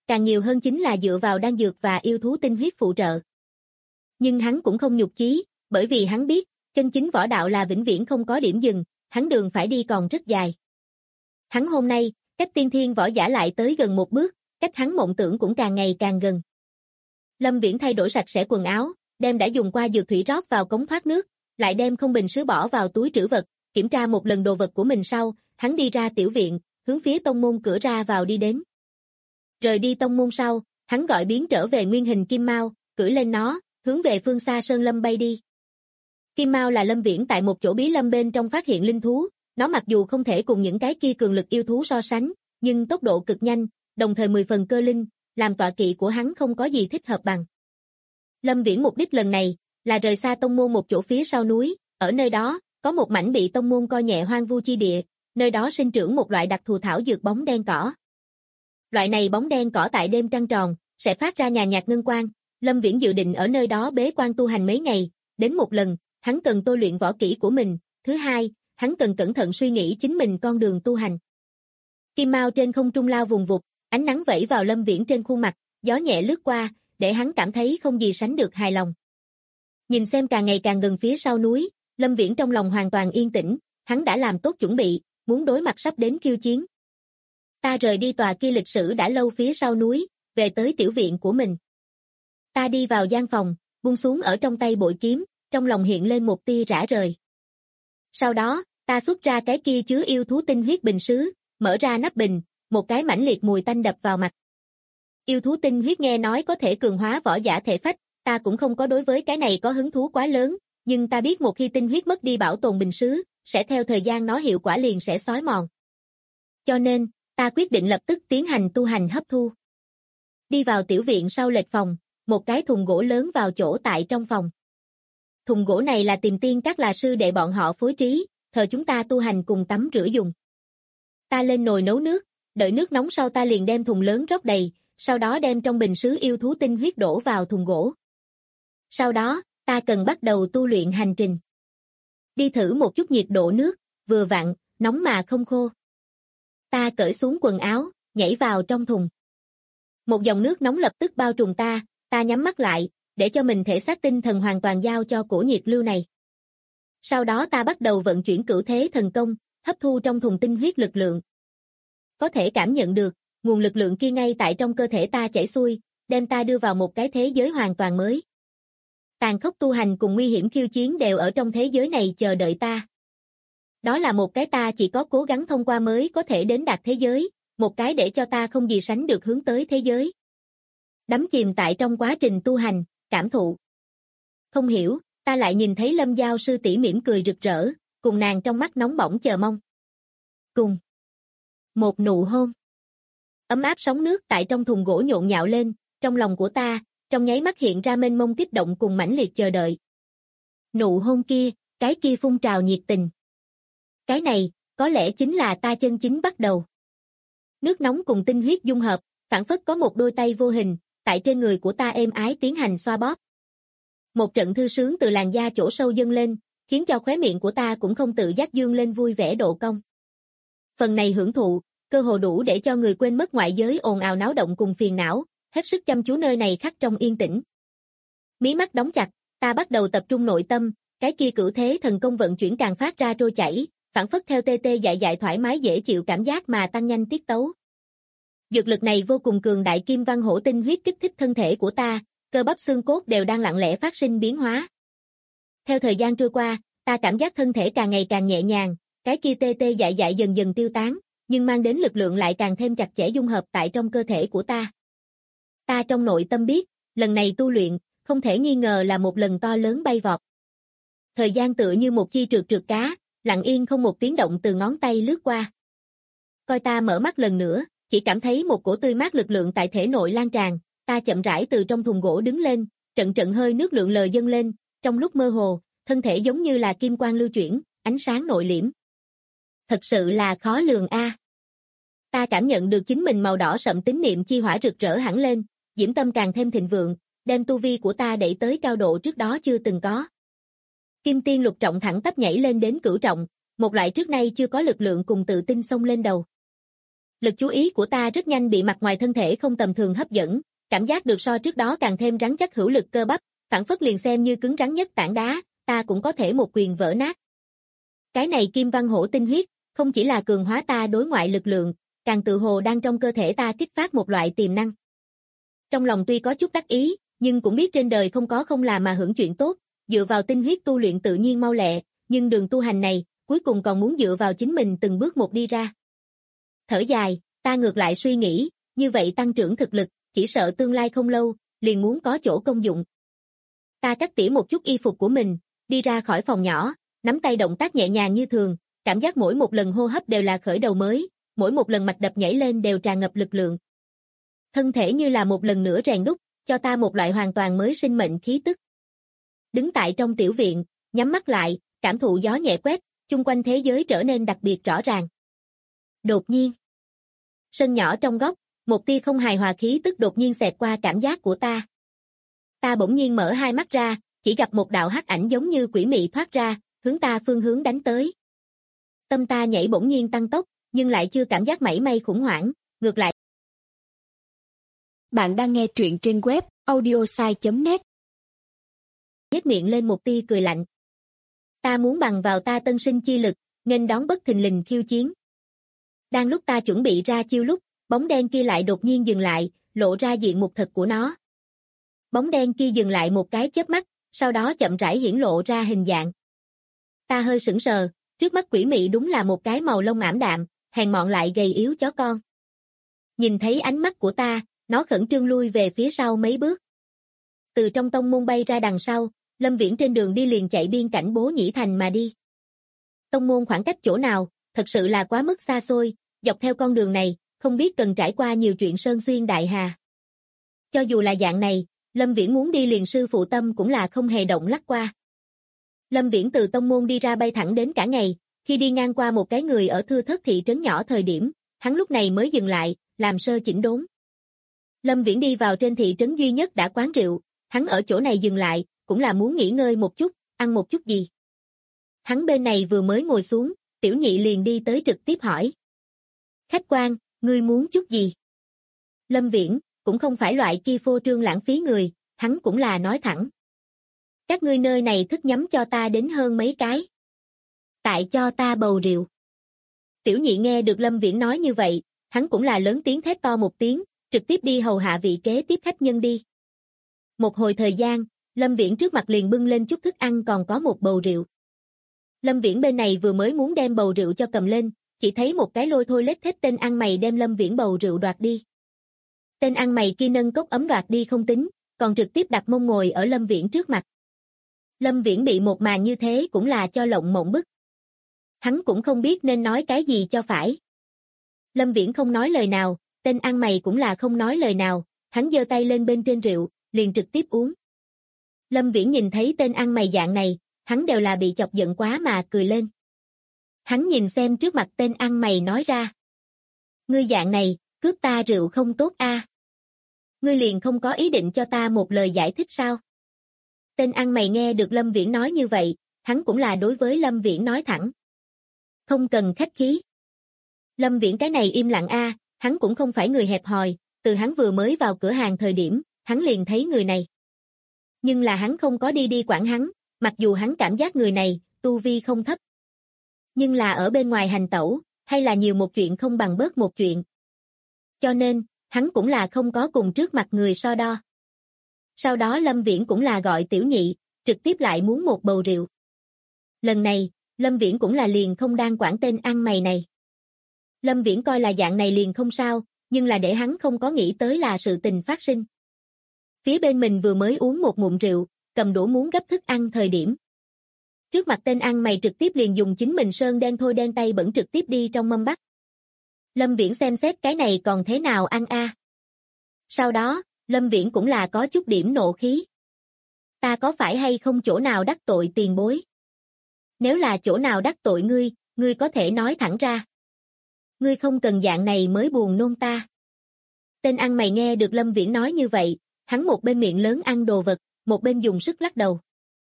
càng nhiều hơn chính là dựa vào đan dược và yêu thú tinh huyết phụ trợ. Nhưng hắn cũng không nhục chí, bởi vì hắn biết, chân chính võ đạo là vĩnh viễn không có điểm dừng, hắn đường phải đi còn rất dài. Hắn hôm nay, cách tiên thiên võ giả lại tới gần một bước, cách hắn mộng tưởng cũng càng ngày càng gần. Lâm Viễn thay đổi sạch sẽ quần áo, đem đã dùng qua dược thủy rót vào cống thoát nước, lại đem không bình sứ bỏ vào túi trữ vật, kiểm tra một lần đồ vật của mình sau, hắn đi ra tiểu viện, hướng phía tông môn cửa ra vào đi đến. Rời đi tông môn sau, hắn gọi biến trở về nguyên hình Kim Mao, cưỡi lên nó, hướng về phương xa sơn lâm bay đi. Kim Mao là Lâm Viễn tại một chỗ bí lâm bên trong phát hiện linh thú, nó mặc dù không thể cùng những cái kia cường lực yêu thú so sánh, nhưng tốc độ cực nhanh, đồng thời 10 phần cơ linh, làm tọa kỵ của hắn không có gì thích hợp bằng. Lâm Viễn mục đích lần này là rời xa tông môn một chỗ phía sau núi, ở nơi đó có một mảnh bị tông môn coi nhẹ hoang vu chi địa, nơi đó sinh trưởng một loại đặc thù thảo dược bóng đen cỏ. Loại này bóng đen cỏ tại đêm trăng tròn sẽ phát ra nhàn nhạt ngân quang, Lâm Viễn dự định ở nơi đó bế quan tu hành mấy ngày, đến một lần, hắn cần tôi luyện võ kỹ của mình, thứ hai, hắn cần cẩn thận suy nghĩ chính mình con đường tu hành. Kim Mao trên không trung lao vùng vụt, ánh nắng vẩy vào Lâm Viễn trên khuôn mặt, gió nhẹ lướt qua, để hắn cảm thấy không gì sánh được hài lòng. Nhìn xem càng ngày càng gần phía sau núi, Lâm Viễn trong lòng hoàn toàn yên tĩnh, hắn đã làm tốt chuẩn bị, muốn đối mặt sắp đến khiêu chiến. Ta rời đi tòa kia lịch sử đã lâu phía sau núi, về tới tiểu viện của mình. Ta đi vào gian phòng, buông xuống ở trong tay bội kiếm, trong lòng hiện lên một tia rã rời. Sau đó, ta xuất ra cái kia chứa yêu thú tinh huyết bình sứ, mở ra nắp bình, một cái mãnh liệt mùi tanh đập vào mặt. Yêu thú tinh huyết nghe nói có thể cường hóa võ giả thể phách, ta cũng không có đối với cái này có hứng thú quá lớn, nhưng ta biết một khi tinh huyết mất đi bảo tồn bình sứ, sẽ theo thời gian nó hiệu quả liền sẽ xói mòn. Cho nên, ta quyết định lập tức tiến hành tu hành hấp thu. Đi vào tiểu viện sau lệch phòng, một cái thùng gỗ lớn vào chỗ tại trong phòng. Thùng gỗ này là Tiềm Tiên Các là sư đệ bọn họ phối trí, thờ chúng ta tu hành cùng tắm rửa dùng. Ta lên nồi nấu nước, đợi nước nóng sau ta liền đem thùng lớn rót đầy, sau đó đem trong bình sứ yêu thú tinh huyết đổ vào thùng gỗ. Sau đó, ta cần bắt đầu tu luyện hành trình. Đi thử một chút nhiệt độ nước, vừa vặn, nóng mà không khô. Ta cởi xuống quần áo, nhảy vào trong thùng. Một dòng nước nóng lập tức bao trùm ta nhắm mắt lại, để cho mình thể xác tinh thần hoàn toàn giao cho cổ nhiệt lưu này. Sau đó ta bắt đầu vận chuyển cửu thế thần công, hấp thu trong thùng tinh huyết lực lượng. Có thể cảm nhận được, nguồn lực lượng kia ngay tại trong cơ thể ta chảy xuôi, đem ta đưa vào một cái thế giới hoàn toàn mới. Tàn khốc tu hành cùng nguy hiểm khiêu chiến đều ở trong thế giới này chờ đợi ta. Đó là một cái ta chỉ có cố gắng thông qua mới có thể đến đạt thế giới, một cái để cho ta không gì sánh được hướng tới thế giới. Đắm chìm tại trong quá trình tu hành, cảm thụ. Không hiểu, ta lại nhìn thấy Lâm Giao sư tỷ mỉm cười rực rỡ, cùng nàng trong mắt nóng bỏng chờ mong. Cùng một nụ hôn. Ấm áp sóng nước tại trong thùng gỗ nhộn nhạo lên, trong lòng của ta, trong nháy mắt hiện ra mênh mông kích động cùng mãnh liệt chờ đợi. Nụ hôn kia, cái kia phun trào nhiệt tình. Cái này, có lẽ chính là ta chân chính bắt đầu. Nước nóng cùng tinh huyết dung hợp, phảng phất có một đôi tay vô hình, tại trên người của ta êm ái tiến hành xoa bóp. Một trận thư sướng từ làn da chỗ sâu dâng lên, khiến cho khóe miệng của ta cũng không tự giác dương lên vui vẻ độ cong. Phần này hưởng thụ, cơ hồ đủ để cho người quên mất ngoại giới ồn ào náo động cùng phiền não, hết sức chăm chú nơi này khắc trong yên tĩnh. Mí mắt đóng chặt, ta bắt đầu tập trung nội tâm, cái kia cửu thế thần công vận chuyển càng phát ra trôi chảy, phảng phất theo tê tê dại dại thoải mái dễ chịu cảm giác mà tăng nhanh tiết tấu. Dược lực này vô cùng cường đại kim văn hổ tinh huyết kích thích thân thể của ta, cơ bắp xương cốt đều đang lặng lẽ phát sinh biến hóa. Theo thời gian trôi qua, ta cảm giác thân thể càng ngày càng nhẹ nhàng, cái kia tê tê dại dại dần dần tiêu tán, nhưng mang đến lực lượng lại càng thêm chặt chẽ dung hợp tại trong cơ thể của ta. Ta trong nội tâm biết, lần này tu luyện, không thể nghi ngờ là một lần to lớn bay vọt. Thời gian tựa như một chi trượt trượt cá, lặng yên không một tiếng động từ ngón tay lướt qua. Coi ta mở mắt lần nữa, chỉ cảm thấy một cổ tươi mát lực lượng tại thể nội lan tràn, ta chậm rãi từ trong thùng gỗ đứng lên, trận trận hơi nước lượn lờ dâng lên, trong lúc mơ hồ, thân thể giống như là kim quang lưu chuyển, ánh sáng nội liễm. Thật sự là khó lường a. Ta cảm nhận được chính mình màu đỏ sậm tín niệm chi hỏa rực rỡ hẳn lên, diễm tâm càng thêm thịnh vượng, đem tu vi của ta đẩy tới cao độ trước đó chưa từng có. Kim tiên lục trọng thẳng tắp nhảy lên đến cửu trọng, một loại trước nay chưa có lực lượng cùng tự tin xông lên đầu. Lực chú ý của ta rất nhanh bị mặt ngoài thân thể không tầm thường hấp dẫn, cảm giác được so trước đó càng thêm rắn chắc hữu lực cơ bắp, phản phất liền xem như cứng rắn nhất tảng đá, ta cũng có thể một quyền vỡ nát. Cái này Kim Văn Hổ tinh huyết, không chỉ là cường hóa ta đối ngoại lực lượng, càng tự hồ đang trong cơ thể ta kích phát một loại tiềm năng. Trong lòng tuy có chút đắc ý, nhưng cũng biết trên đời không có không làm mà hưởng chuyện tốt, dựa vào tinh huyết tu luyện tự nhiên mau lẹ, nhưng đường tu hành này, cuối cùng còn muốn dựa vào chính mình từng bước một đi ra. Thở dài, ta ngược lại suy nghĩ, như vậy tăng trưởng thực lực, chỉ sợ tương lai không lâu, liền muốn có chỗ công dụng. Ta cắt tỉa một chút y phục của mình, đi ra khỏi phòng nhỏ, nắm tay động tác nhẹ nhàng như thường, cảm giác mỗi một lần hô hấp đều là khởi đầu mới, mỗi một lần mạch đập nhảy lên đều tràn ngập lực lượng. Thân thể như là một lần nữa rèn đúc, cho ta một loại hoàn toàn mới sinh mệnh khí tức. Đứng tại trong tiểu viện, nhắm mắt lại, cảm thụ gió nhẹ quét, chung quanh thế giới trở nên đặc biệt rõ ràng. Đột nhiên, sân nhỏ trong góc, một tia không hài hòa khí tức đột nhiên xẹt qua cảm giác của ta. Ta bỗng nhiên mở hai mắt ra, chỉ gặp một đạo hắc ảnh giống như quỷ mị thoát ra, hướng ta phương hướng đánh tới. Tâm ta nhảy bỗng nhiên tăng tốc, nhưng lại chưa cảm giác mảy may khủng hoảng, ngược lại. Bạn đang nghe truyện trên web audiosai.net. Nhếch miệng lên một tia cười lạnh. Ta muốn bằng vào ta tân sinh chi lực, nghênh đón bất thình lình khiêu chiến. Đang lúc ta chuẩn bị ra chiêu lúc, bóng đen kia lại đột nhiên dừng lại, lộ ra diện mục thật của nó. Bóng đen kia dừng lại một cái chớp mắt, sau đó chậm rãi hiển lộ ra hình dạng. Ta hơi sững sờ, trước mắt quỷ mị đúng là một cái màu lông ảm đạm, hèn mọn lại gầy yếu chó con. Nhìn thấy ánh mắt của ta, nó khẩn trương lui về phía sau mấy bước. Từ trong tông môn bay ra đằng sau, Lâm Viễn trên đường đi liền chạy biên cảnh Bố Nhĩ Thành mà đi. Tông môn khoảng cách chỗ nào, thật sự là quá mức xa xôi, dọc theo con đường này, không biết cần trải qua nhiều chuyện sơn xuyên đại hà. Cho dù là dạng này, Lâm Viễn muốn đi liền sư phụ tâm cũng là không hề động lắc qua. Lâm Viễn từ tông môn đi ra bay thẳng đến cả ngày, khi đi ngang qua một cái người ở thưa thớt thị trấn nhỏ thời điểm, hắn lúc này mới dừng lại, làm sơ chỉnh đốn. Lâm Viễn đi vào trên thị trấn duy nhất đã quán rượu, hắn ở chỗ này dừng lại, cũng là muốn nghỉ ngơi một chút, ăn một chút gì. Hắn bên này vừa mới ngồi xuống, Tiểu Nhị liền đi tới trực tiếp hỏi. Khách quan, ngươi muốn chút gì? Lâm Viễn, cũng không phải loại kia phô trương lãng phí người, hắn cũng là nói thẳng. Các ngươi nơi này thức nhắm cho ta đến hơn mấy cái. Tại cho ta bầu rượu. Tiểu Nhị nghe được Lâm Viễn nói như vậy, hắn cũng là lớn tiếng thét to một tiếng, trực tiếp đi hầu hạ vị kế tiếp khách nhân đi. Một hồi thời gian, Lâm Viễn trước mặt liền bưng lên chút thức ăn còn có một bầu rượu. Lâm Viễn bên này vừa mới muốn đem bầu rượu cho cầm lên, chỉ thấy một cái lôi thôi lết thết tên ăn mày đem Lâm Viễn bầu rượu đoạt đi. Tên ăn mày kia nâng cốc ấm đoạt đi không tính, còn trực tiếp đặt mông ngồi ở Lâm Viễn trước mặt. Lâm Viễn bị một màn như thế cũng là cho lộng mộng bức. Hắn cũng không biết nên nói cái gì cho phải. Lâm Viễn không nói lời nào, tên ăn mày cũng là không nói lời nào, hắn giơ tay lên bên trên rượu, liền trực tiếp uống. Lâm Viễn nhìn thấy tên ăn mày dạng này, hắn đều là bị chọc giận quá mà cười lên. Hắn nhìn xem trước mặt tên ăn mày nói ra. Ngươi dạng này, cướp ta rượu không tốt a? Ngươi liền không có ý định cho ta một lời giải thích sao? Tên ăn mày nghe được Lâm Viễn nói như vậy, hắn cũng là đối với Lâm Viễn nói thẳng. Không cần khách khí. Lâm Viễn cái này im lặng a, hắn cũng không phải người hẹp hòi, từ hắn vừa mới vào cửa hàng thời điểm, hắn liền thấy người này. Nhưng là hắn không có đi quản hắn, mặc dù hắn cảm giác người này, tu vi không thấp. Nhưng là ở bên ngoài hành tẩu, hay là nhiều một chuyện không bằng bớt một chuyện. Cho nên, hắn cũng là không có cùng trước mặt người so đo. Sau đó Lâm Viễn cũng là gọi Tiểu Nhị, trực tiếp lại muốn một bầu rượu. Lần này, Lâm Viễn cũng là liền không đang quản tên ăn mày này. Lâm Viễn coi là dạng này liền không sao, nhưng là để hắn không có nghĩ tới là sự tình phát sinh. Phía bên mình vừa mới uống một ngụm rượu, cầm đũa muốn gấp thức ăn thời điểm. Trước mặt tên ăn mày trực tiếp liền dùng chính mình sơn đen thôi đen tay bẩn trực tiếp đi trong mâm bắt. Lâm Viễn xem xét cái này còn thế nào ăn a? Sau đó, Lâm Viễn cũng là có chút điểm nộ khí. Ta có phải hay không chỗ nào đắc tội tiền bối? Nếu là chỗ nào đắc tội ngươi có thể nói thẳng ra. Ngươi không cần dạng này mới buồn nôn ta. Tên ăn mày nghe được Lâm Viễn nói như vậy, hắn một bên miệng lớn ăn đồ vật, một bên dùng sức lắc đầu.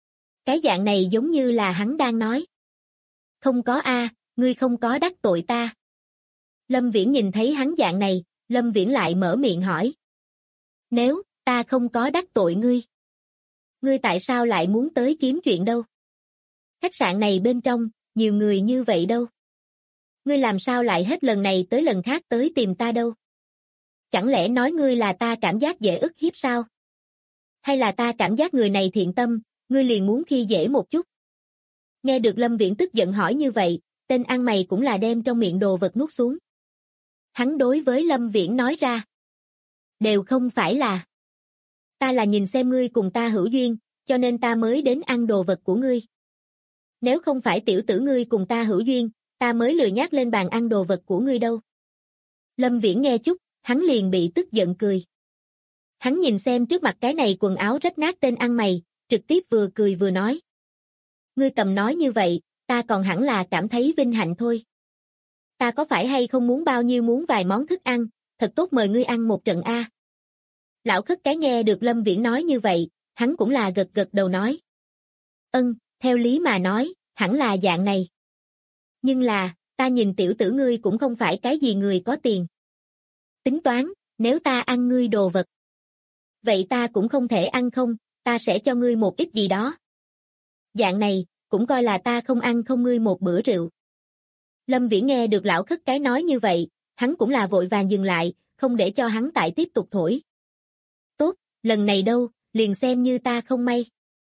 Cái dạng này giống như là hắn đang nói. Không có a, ngươi không có đắc tội ta. Lâm Viễn nhìn thấy hắn dạng này, Lâm Viễn lại mở miệng hỏi. Nếu ta không có đắc tội ngươi tại sao lại muốn tới kiếm chuyện đâu? Khách sạn này bên trong, nhiều người như vậy đâu? Ngươi làm sao lại hết lần này tới lần khác tới tìm ta đâu? Chẳng lẽ nói ngươi là ta cảm giác dễ ức hiếp sao? Hay là ta cảm giác người này thiện tâm, ngươi liền muốn khi dễ một chút? Nghe được Lâm Viễn tức giận hỏi như vậy, tên ăn mày cũng là đem trong miệng đồ vật nuốt xuống. Hắn đối với Lâm Viễn nói ra. Đều không phải là. Ta là nhìn xem ngươi cùng ta hữu duyên, cho nên ta mới đến ăn đồ vật của ngươi. Nếu không phải tiểu tử ngươi cùng ta hữu duyên, ta mới lười nhác lên bàn ăn đồ vật của ngươi đâu. Lâm Viễn nghe chút, hắn liền bị tức giận cười. Hắn nhìn xem trước mặt cái này quần áo rách nát tên ăn mày, trực tiếp vừa cười vừa nói. Ngươi cầm nói như vậy, ta còn hẳn là cảm thấy vinh hạnh thôi. Ta có phải hay không muốn bao nhiêu muốn vài món thức ăn, thật tốt mời ngươi ăn một trận a. Lão khất cái nghe được Lâm Viễn nói như vậy, hắn cũng là gật gật đầu nói. Theo lý mà nói, hẳn là dạng này. Nhưng là, ta nhìn tiểu tử ngươi cũng không phải cái gì người có tiền. Tính toán, nếu ta ăn ngươi đồ vật. Vậy ta cũng không thể ăn không, ta sẽ cho ngươi một ít gì đó. Dạng này, cũng coi là ta không ăn không ngươi một bữa rượu. Lâm Viễn nghe được lão khất cái nói như vậy, hắn cũng là vội vàng dừng lại, không để cho hắn tại tiếp tục thổi. Tốt, lần này đâu, liền xem như ta không may.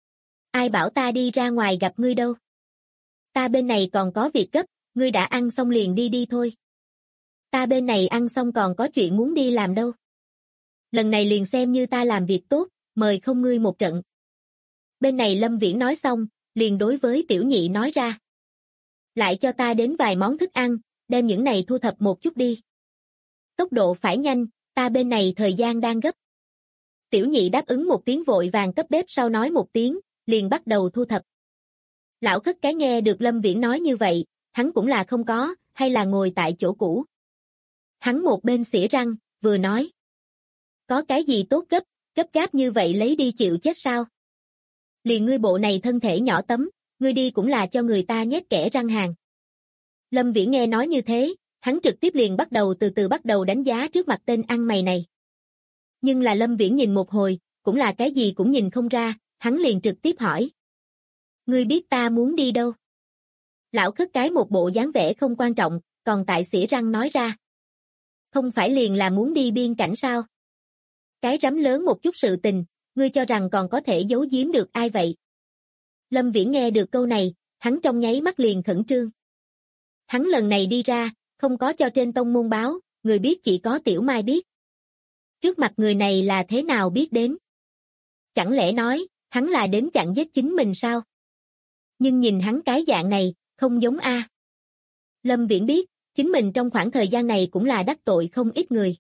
Ai bảo ta đi ra ngoài gặp ngươi đâu. Ta bên này còn có việc gấp, ngươi đã ăn xong liền đi đi thôi. Ta bên này ăn xong còn có chuyện muốn đi làm đâu. Lần này liền xem như ta làm việc tốt, mời không ngươi một trận. Bên này Lâm Viễn nói xong, liền đối với tiểu nhị nói ra. Lại cho ta đến vài món thức ăn, đem những này thu thập một chút đi. Tốc độ phải nhanh, ta bên này thời gian đang gấp. Tiểu nhị đáp ứng một tiếng vội vàng cấp bếp sau nói một tiếng, liền bắt đầu thu thập. Lão khất cái nghe được Lâm Viễn nói như vậy, hắn cũng là không có, hay là ngồi tại chỗ cũ. Hắn một bên xỉa răng, vừa nói. Có cái gì tốt gấp gáp như vậy lấy đi chịu chết sao? Liền ngươi bộ này thân thể nhỏ tấm, ngươi đi cũng là cho người ta nhét kẽ răng hàng. Lâm Viễn nghe nói như thế, hắn trực tiếp liền từ từ bắt đầu đánh giá trước mặt tên ăn mày này. Nhưng là Lâm Viễn nhìn một hồi, cũng là cái gì cũng nhìn không ra, hắn liền trực tiếp hỏi. Ngươi biết ta muốn đi đâu? Lão khất cái một bộ dáng vẻ không quan trọng, còn tại xỉa răng nói ra. Không phải liền là muốn đi biên cảnh sao? Cái rắm lớn một chút sự tình, ngươi cho rằng còn có thể giấu giếm được ai vậy? Lâm Viễn nghe được câu này, hắn trong nháy mắt liền khẩn trương. Hắn lần này đi ra, không có cho trên tông môn báo, người biết chỉ có Tiểu Mai biết. Trước mặt người này là thế nào biết đến? Chẳng lẽ nói, hắn là đến chặn giết chính mình sao? Nhưng nhìn hắn cái dạng này, không giống a. Lâm Viễn biết, chính mình trong khoảng thời gian này cũng là đắc tội không ít người.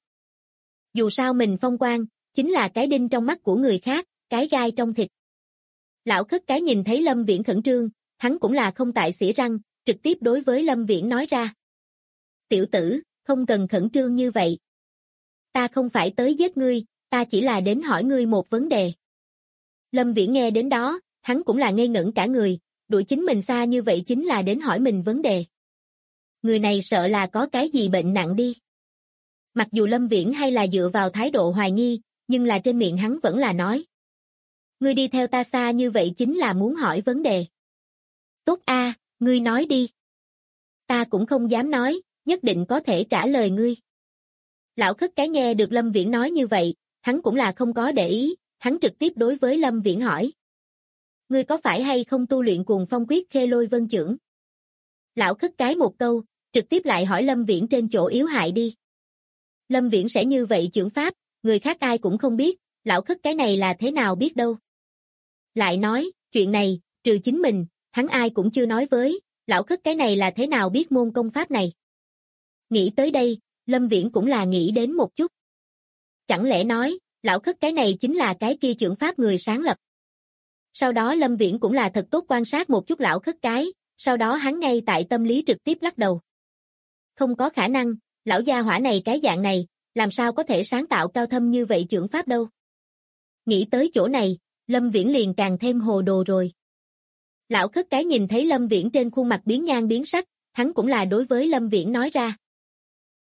Dù sao mình phong quang, chính là cái đinh trong mắt của người khác, cái gai trong thịt. Lão khất cái nhìn thấy Lâm Viễn khẩn trương, hắn cũng là không tại xỉa răng, trực tiếp đối với Lâm Viễn nói ra. Tiểu tử, không cần khẩn trương như vậy. Ta không phải tới giết ngươi, ta chỉ là đến hỏi ngươi một vấn đề. Lâm Viễn nghe đến đó, hắn cũng là ngây ngẩn cả người, đuổi chính mình xa như vậy chính là đến hỏi mình vấn đề. Người này sợ là có cái gì bệnh nặng đi. Mặc dù Lâm Viễn hay là dựa vào thái độ hoài nghi, nhưng là trên miệng hắn vẫn là nói. Ngươi đi theo ta xa như vậy chính là muốn hỏi vấn đề. Tốt a, ngươi nói đi. Ta cũng không dám nói, nhất định có thể trả lời ngươi. Lão khất cái nghe được Lâm Viễn nói như vậy, hắn cũng là không có để ý, hắn trực tiếp đối với Lâm Viễn hỏi. Ngươi có phải hay không tu luyện Cuồng Phong Quyết Khê Lôi Vân Chưởng? Lão khất cái một câu, trực tiếp lại hỏi Lâm Viễn trên chỗ yếu hại đi. Lâm Viễn sẽ như vậy chưởng pháp, người khác ai cũng không biết, lão khất cái này là thế nào biết đâu. Lại nói, chuyện này, trừ chính mình, hắn ai cũng chưa nói với, lão khất cái này là thế nào biết môn công pháp này. Nghĩ tới đây, Lâm Viễn cũng là nghĩ đến một chút. Chẳng lẽ nói, lão khất cái này chính là cái kia chưởng pháp người sáng lập. Sau đó Lâm Viễn cũng là thật tốt quan sát một chút lão khất cái, sau đó hắn ngay tại tâm lý trực tiếp lắc đầu. Không có khả năng, lão gia hỏa này cái dạng này, làm sao có thể sáng tạo cao thâm như vậy chưởng pháp đâu. Nghĩ tới chỗ này, Lâm Viễn liền càng thêm hồ đồ rồi. Lão khất cái nhìn thấy Lâm Viễn trên khuôn mặt biến nhan biến sắc, hắn cũng là đối với Lâm Viễn nói ra.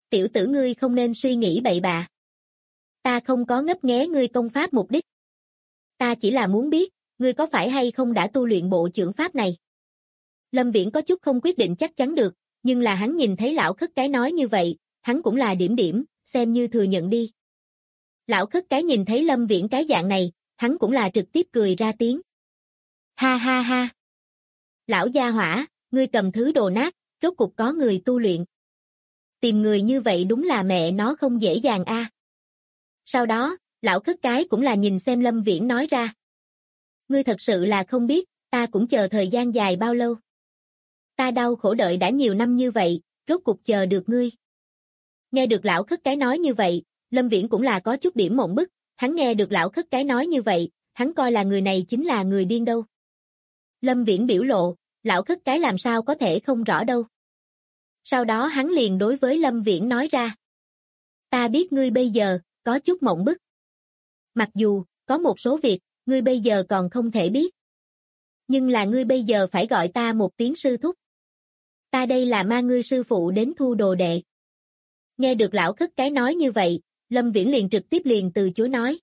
Tiểu tử ngươi không nên suy nghĩ bậy bạ. Ta không có ngấp nghé ngươi công pháp mục đích. Ta chỉ là muốn biết, ngươi có phải hay không đã tu luyện bộ chưởng pháp này. Lâm Viễn có chút không quyết định chắc chắn được, nhưng là hắn nhìn thấy lão khất cái nói như vậy, hắn cũng là điểm, xem như thừa nhận đi. Lão khất cái nhìn thấy Lâm Viễn cái dạng này, hắn cũng là trực tiếp cười ra tiếng. Ha ha ha. Lão gia hỏa, ngươi cầm thứ đồ nát, rốt cục có người tu luyện. Tìm người như vậy đúng là mẹ nó không dễ dàng a. Sau đó, lão khất cái cũng là nhìn xem Lâm Viễn nói ra. Ngươi thật sự là không biết, ta cũng chờ thời gian dài bao lâu. Ta đau khổ đợi đã nhiều năm như vậy, rốt cục chờ được ngươi. Nghe được lão khất cái nói như vậy, Lâm Viễn cũng là có chút điểm mộng bức, hắn nghe được lão khất cái nói như vậy, hắn coi là người này chính là người điên đâu. Lâm Viễn biểu lộ, lão khất cái làm sao có thể không rõ đâu. Sau đó hắn liền đối với Lâm Viễn nói ra. Ta biết ngươi bây giờ, có chút mộng bức. Mặc dù, có một số việc, ngươi bây giờ còn không thể biết. Nhưng là ngươi bây giờ phải gọi ta một tiếng sư thúc. Ta đây là ma ngươi sư phụ đến thu đồ đệ. Nghe được lão khất cái nói như vậy, Lâm Viễn liền trực tiếp liền từ chối nói.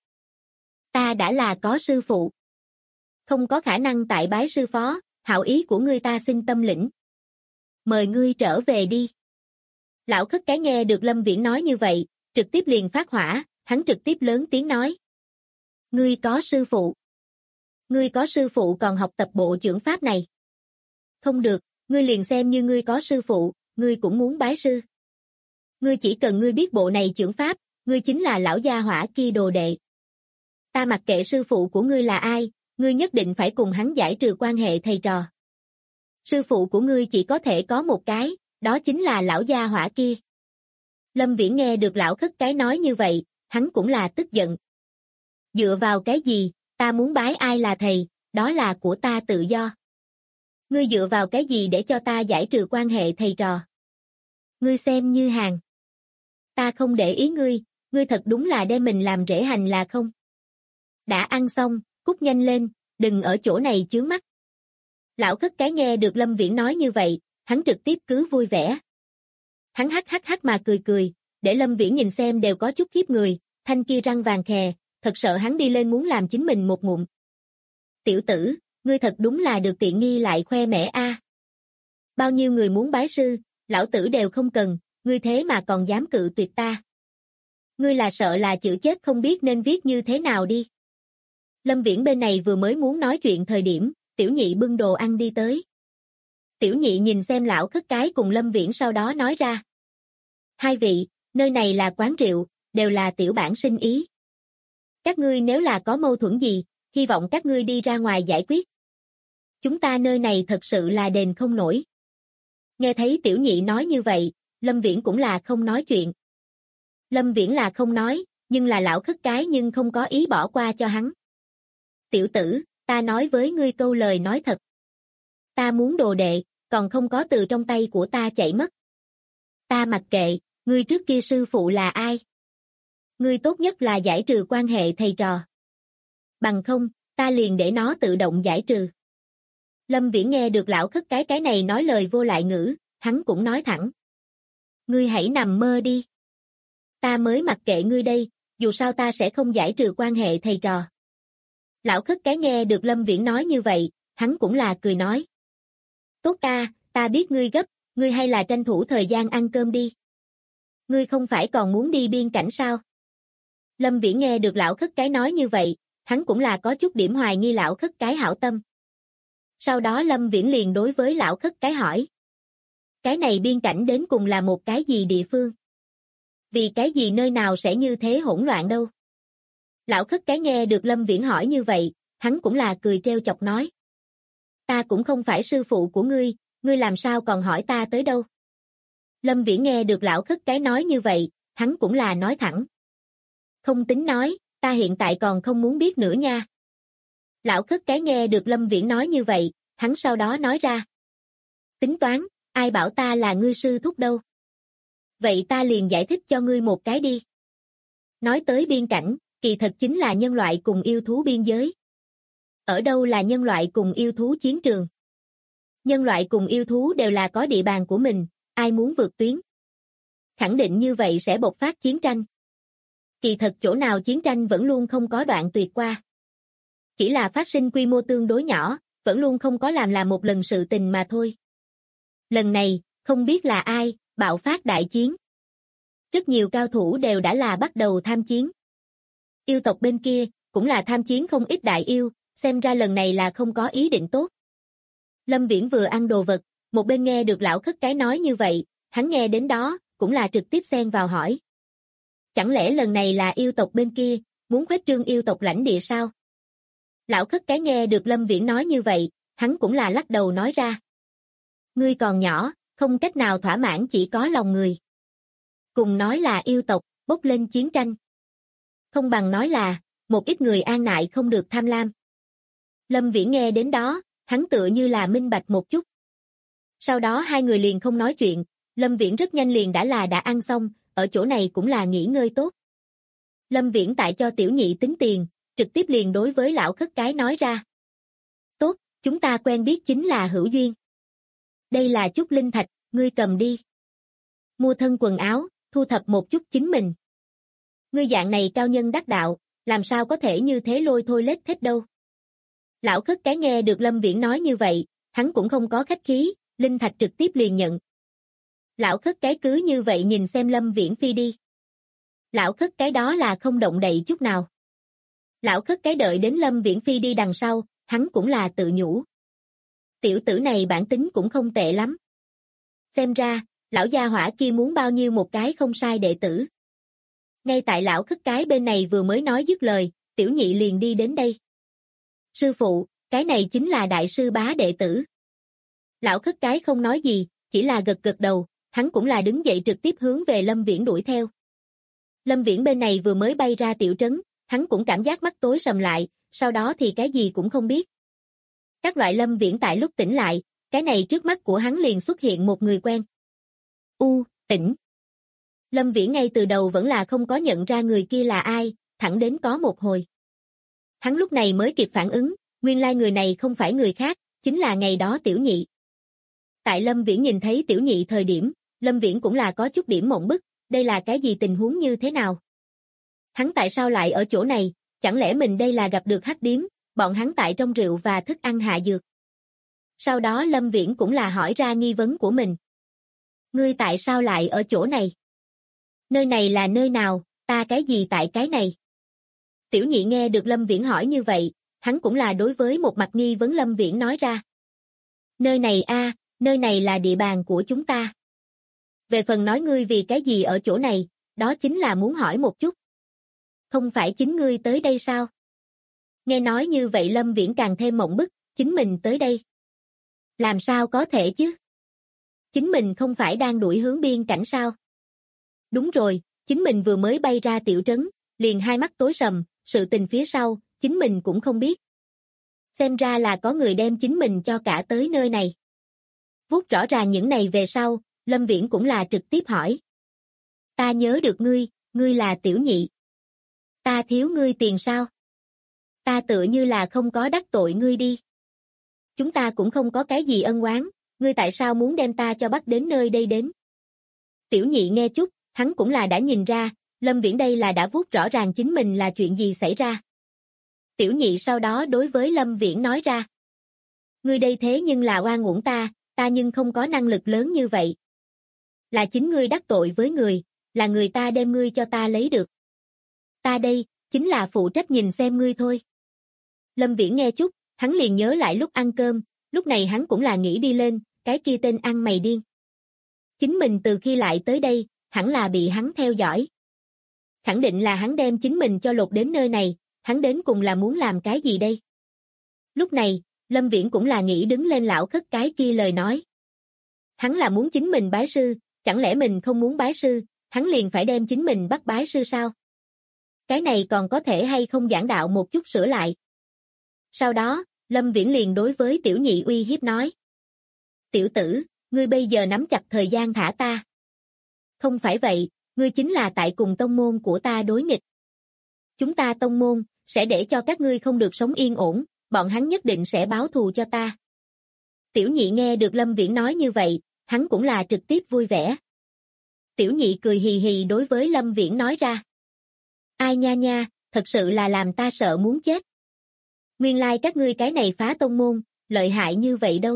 Ta đã là có sư phụ. Không có khả năng tại bái sư phó, hảo ý của ngươi ta xin tâm lĩnh. Mời ngươi trở về đi. Lão khất cái nghe được Lâm Viễn nói như vậy, trực tiếp liền phát hỏa, hắn trực tiếp lớn tiếng nói. Ngươi có sư phụ. Ngươi có sư phụ còn học tập bộ chưởng pháp này. Không được, ngươi liền xem như ngươi có sư phụ, ngươi cũng muốn bái sư. Ngươi chỉ cần ngươi biết bộ này chưởng pháp, ngươi chính là lão gia hỏa kia đồ đệ. Ta mặc kệ sư phụ của ngươi là ai, ngươi nhất định phải cùng hắn giải trừ quan hệ thầy trò. Sư phụ của ngươi chỉ có thể có một cái, đó chính là lão gia hỏa kia. Lâm Viễn nghe được lão khất cái nói như vậy, hắn cũng là tức giận. Dựa vào cái gì, ta muốn bái ai là thầy, đó là của ta tự do. Ngươi dựa vào cái gì để cho ta giải trừ quan hệ thầy trò? Ngươi xem như hàng. Ta không để ý ngươi thật đúng là đem mình làm rễ hành là không? Đã ăn xong, cút nhanh lên, đừng ở chỗ này chướng mắt. Lão khất cái nghe được Lâm Viễn nói như vậy, hắn trực tiếp cứ vui vẻ. Hắn hắc mà cười, để Lâm Viễn nhìn xem đều có chút khiếp người, thanh kia răng vàng khè, thật sợ hắn đi lên muốn làm chính mình một ngụm. Tiểu tử, ngươi thật đúng là được tiện nghi lại khoe mẽ a. Bao nhiêu người muốn bái sư, lão tử đều không cần, ngươi thế mà còn dám cự tuyệt ta. Ngươi là sợ là chữ chết không biết nên viết như thế nào đi. Lâm Viễn bên này vừa mới muốn nói chuyện thời điểm, Tiểu Nhị bưng đồ ăn đi tới. Tiểu Nhị nhìn xem lão khất cái cùng Lâm Viễn sau đó nói ra. Hai vị, nơi này là quán rượu, đều là tiểu bản sinh ý. Các ngươi nếu là có mâu thuẫn gì, hy vọng các ngươi đi ra ngoài giải quyết. Chúng ta nơi này thật sự là đền không nổi. Nghe thấy Tiểu Nhị nói như vậy, Lâm Viễn cũng là không nói chuyện. Lâm Viễn là không nói, nhưng là lão khất cái nhưng không có ý bỏ qua cho hắn. Tiểu tử, ta nói với ngươi câu lời nói thật. Ta muốn đồ đệ, còn không có từ trong tay của ta chạy mất. Ta mặc kệ, ngươi trước kia sư phụ là ai? Ngươi tốt nhất là giải trừ quan hệ thầy trò. Bằng không, ta liền để nó tự động giải trừ. Lâm Viễn nghe được lão khất cái này nói lời vô lại ngữ, hắn cũng nói thẳng. Ngươi hãy nằm mơ đi. Ta mới mặc kệ ngươi đây, dù sao ta sẽ không giải trừ quan hệ thầy trò. Lão khất cái nghe được Lâm Viễn nói như vậy, hắn cũng là cười nói. Tốt ca, ta biết ngươi gấp, ngươi hay là tranh thủ thời gian ăn cơm đi. Ngươi không phải còn muốn đi biên cảnh sao? Lâm Viễn nghe được lão khất cái nói như vậy, hắn cũng là có chút điểm hoài nghi lão khất cái hảo tâm. Sau đó Lâm Viễn liền đối với lão khất cái hỏi. Cái này biên cảnh đến cùng là một cái gì địa phương? Vì cái gì nơi nào sẽ như thế hỗn loạn đâu? Lão khất cái nghe được Lâm Viễn hỏi như vậy, hắn cũng là cười trêu chọc nói. Ta cũng không phải sư phụ của ngươi làm sao còn hỏi ta tới đâu? Lâm Viễn nghe được lão khất cái nói như vậy, hắn cũng là nói thẳng. Không tính nói, ta hiện tại còn không muốn biết nữa nha. Lão khất cái nghe được Lâm Viễn nói như vậy, hắn sau đó nói ra. Tính toán, ai bảo ta là ngươi sư thúc đâu? Vậy ta liền giải thích cho ngươi một cái đi. Nói tới biên cảnh, kỳ thật chính là nhân loại cùng yêu thú biên giới. Ở đâu là nhân loại cùng yêu thú chiến trường? Nhân loại cùng yêu thú đều là có địa bàn của mình, ai muốn vượt tuyến? khẳng định như vậy sẽ bộc phát chiến tranh. Kỳ thật chỗ nào chiến tranh vẫn luôn không có đoạn tuyệt qua. Chỉ là phát sinh quy mô tương đối nhỏ, vẫn luôn không có làm một lần sự tình mà thôi. Lần này, không biết là ai, bạo phát đại chiến. Rất nhiều cao thủ đều đã là bắt đầu tham chiến. Yêu tộc bên kia, cũng là tham chiến không ít đại yêu, xem ra lần này là không có ý định tốt. Lâm Viễn vừa ăn đồ vật, một bên nghe được lão khất cái nói như vậy, hắn nghe đến đó, cũng là trực tiếp xen vào hỏi. Chẳng lẽ lần này là yêu tộc bên kia, muốn khuếch trương yêu tộc lãnh địa sao? Lão khất cái nghe được Lâm Viễn nói như vậy, hắn cũng là lắc đầu nói ra. Ngươi còn nhỏ, không cách nào thỏa mãn chỉ có lòng người. Cùng nói là yêu tộc, bốc lên chiến tranh. Không bằng nói là, một ít người an nại không được tham lam. Lâm Viễn nghe đến đó, hắn tựa như là minh bạch một chút. Sau đó hai người liền không nói chuyện, Lâm Viễn rất nhanh liền đã ăn xong, ở chỗ này cũng là nghỉ ngơi tốt. Lâm Viễn tại cho tiểu nhị tính tiền, trực tiếp liền đối với lão khất cái nói ra. Tốt, chúng ta quen biết chính là hữu duyên. Đây là chút linh thạch, ngươi cầm đi. Mua thân quần áo, thu thập một chút chính mình. Ngươi dạng này cao nhân đắc đạo, làm sao có thể như thế lôi thôi lết thết đâu. Lão khất cái nghe được Lâm Viễn nói như vậy, hắn cũng không có khách khí, linh thạch trực tiếp liền nhận. Lão khất cái cứ như vậy nhìn xem Lâm Viễn phi đi. Lão khất cái đó là không động đậy chút nào. Lão khất cái đợi đến Lâm Viễn phi đi đằng sau, hắn cũng là tự nhủ. Tiểu tử này bản tính cũng không tệ lắm. Xem ra, lão gia hỏa kia muốn bao nhiêu một cái không sai đệ tử. Ngay tại lão khất cái bên này vừa mới nói dứt lời, tiểu nhị liền đi đến đây. Sư phụ, cái này chính là đại sư bá đệ tử. Lão khất cái không nói gì, chỉ là gật gật đầu, hắn cũng là đứng dậy trực tiếp hướng về Lâm Viễn đuổi theo. Lâm Viễn bên này vừa mới bay ra tiểu trấn, hắn cũng cảm giác mắt tối sầm lại, sau đó thì cái gì cũng không biết. Các loại Lâm Viễn tại lúc tỉnh lại, cái này trước mắt của hắn liền xuất hiện một người quen. Tỉnh. Lâm Viễn ngay từ đầu vẫn là không có nhận ra người kia là ai, thẳng đến có một hồi. Hắn lúc này mới kịp phản ứng, nguyên lai người này không phải người khác, chính là ngày đó tiểu nhị. Tại Lâm Viễn nhìn thấy tiểu nhị thời điểm, Lâm Viễn cũng là có chút điểm mộng bức, đây là cái gì tình huống như thế nào? Hắn tại sao lại ở chỗ này, chẳng lẽ mình đây là gặp được hắc điếm, bọn hắn tại trong rượu và thức ăn hạ dược. Sau đó Lâm Viễn cũng là hỏi ra nghi vấn của mình. Ngươi tại sao lại ở chỗ này? Nơi này là nơi nào, ta cái gì tại cái này? Tiểu nhị nghe được Lâm Viễn hỏi như vậy, hắn cũng là đối với một mặt nghi vấn Lâm Viễn nói ra. Nơi này nơi này là địa bàn của chúng ta. Về phần nói ngươi vì cái gì ở chỗ này, đó chính là muốn hỏi một chút. Không phải chính ngươi tới đây sao? Nghe nói như vậy Lâm Viễn càng thêm mộng bức, chính mình tới đây. Làm sao có thể chứ? Chính mình không phải đang đuổi hướng biên cảnh sao? Đúng rồi, chính mình vừa mới bay ra tiểu trấn, liền hai mắt tối sầm, sự tình phía sau, chính mình cũng không biết. Xem ra là có người đem chính mình cho cả tới nơi này. Vuốt rõ ràng những này về sau, Lâm Viễn cũng là trực tiếp hỏi. Ta nhớ được ngươi là tiểu nhị. Ta thiếu ngươi tiền sao? Ta tựa như là không có đắc tội ngươi đi. Chúng ta cũng không có cái gì ân oán, ngươi tại sao muốn đem ta cho bắt đến nơi đây đến? Tiểu nhị nghe chút, hắn cũng là đã nhìn ra, Lâm Viễn đây là đã vuốt rõ ràng chính mình là chuyện gì xảy ra. Tiểu nhị sau đó đối với Lâm Viễn nói ra. Ngươi đây thế nhưng là oan uổng ta nhưng không có năng lực lớn như vậy. Là chính ngươi đắc tội với người, là người ta đem ngươi cho ta lấy được. Ta đây, chính là phụ trách nhìn xem ngươi thôi. Lâm Viễn nghe chút, hắn liền nhớ lại lúc ăn cơm, lúc này hắn cũng là nghĩ đi lên, cái kia tên ăn mày điên. Chính mình từ khi lại tới đây, hẳn là bị hắn theo dõi. Khẳng định là hắn đem chính mình cho lột đến nơi này, hắn đến cùng là muốn làm cái gì đây? Lúc này, Lâm Viễn cũng là nghĩ đứng lên lão khất cái kia lời nói. Hắn là muốn chính mình bái sư, chẳng lẽ mình không muốn bái sư, hắn liền phải đem chính mình bắt bái sư sao? Cái này còn có thể hay không giảng đạo một chút sửa lại? Sau đó, Lâm Viễn liền đối với tiểu nhị uy hiếp nói. Tiểu tử, ngươi bây giờ nắm chặt thời gian thả ta. Không phải vậy, ngươi chính là tại cùng tông môn của ta đối nghịch. Chúng ta tông môn, sẽ để cho các ngươi không được sống yên ổn, bọn hắn nhất định sẽ báo thù cho ta. Tiểu nhị nghe được Lâm Viễn nói như vậy, hắn cũng là trực tiếp vui vẻ. Tiểu nhị cười hì hì đối với Lâm Viễn nói ra. Ai nha nha, thật sự là làm ta sợ muốn chết. Nguyên lai các ngươi cái này phá tông môn, lợi hại như vậy đâu.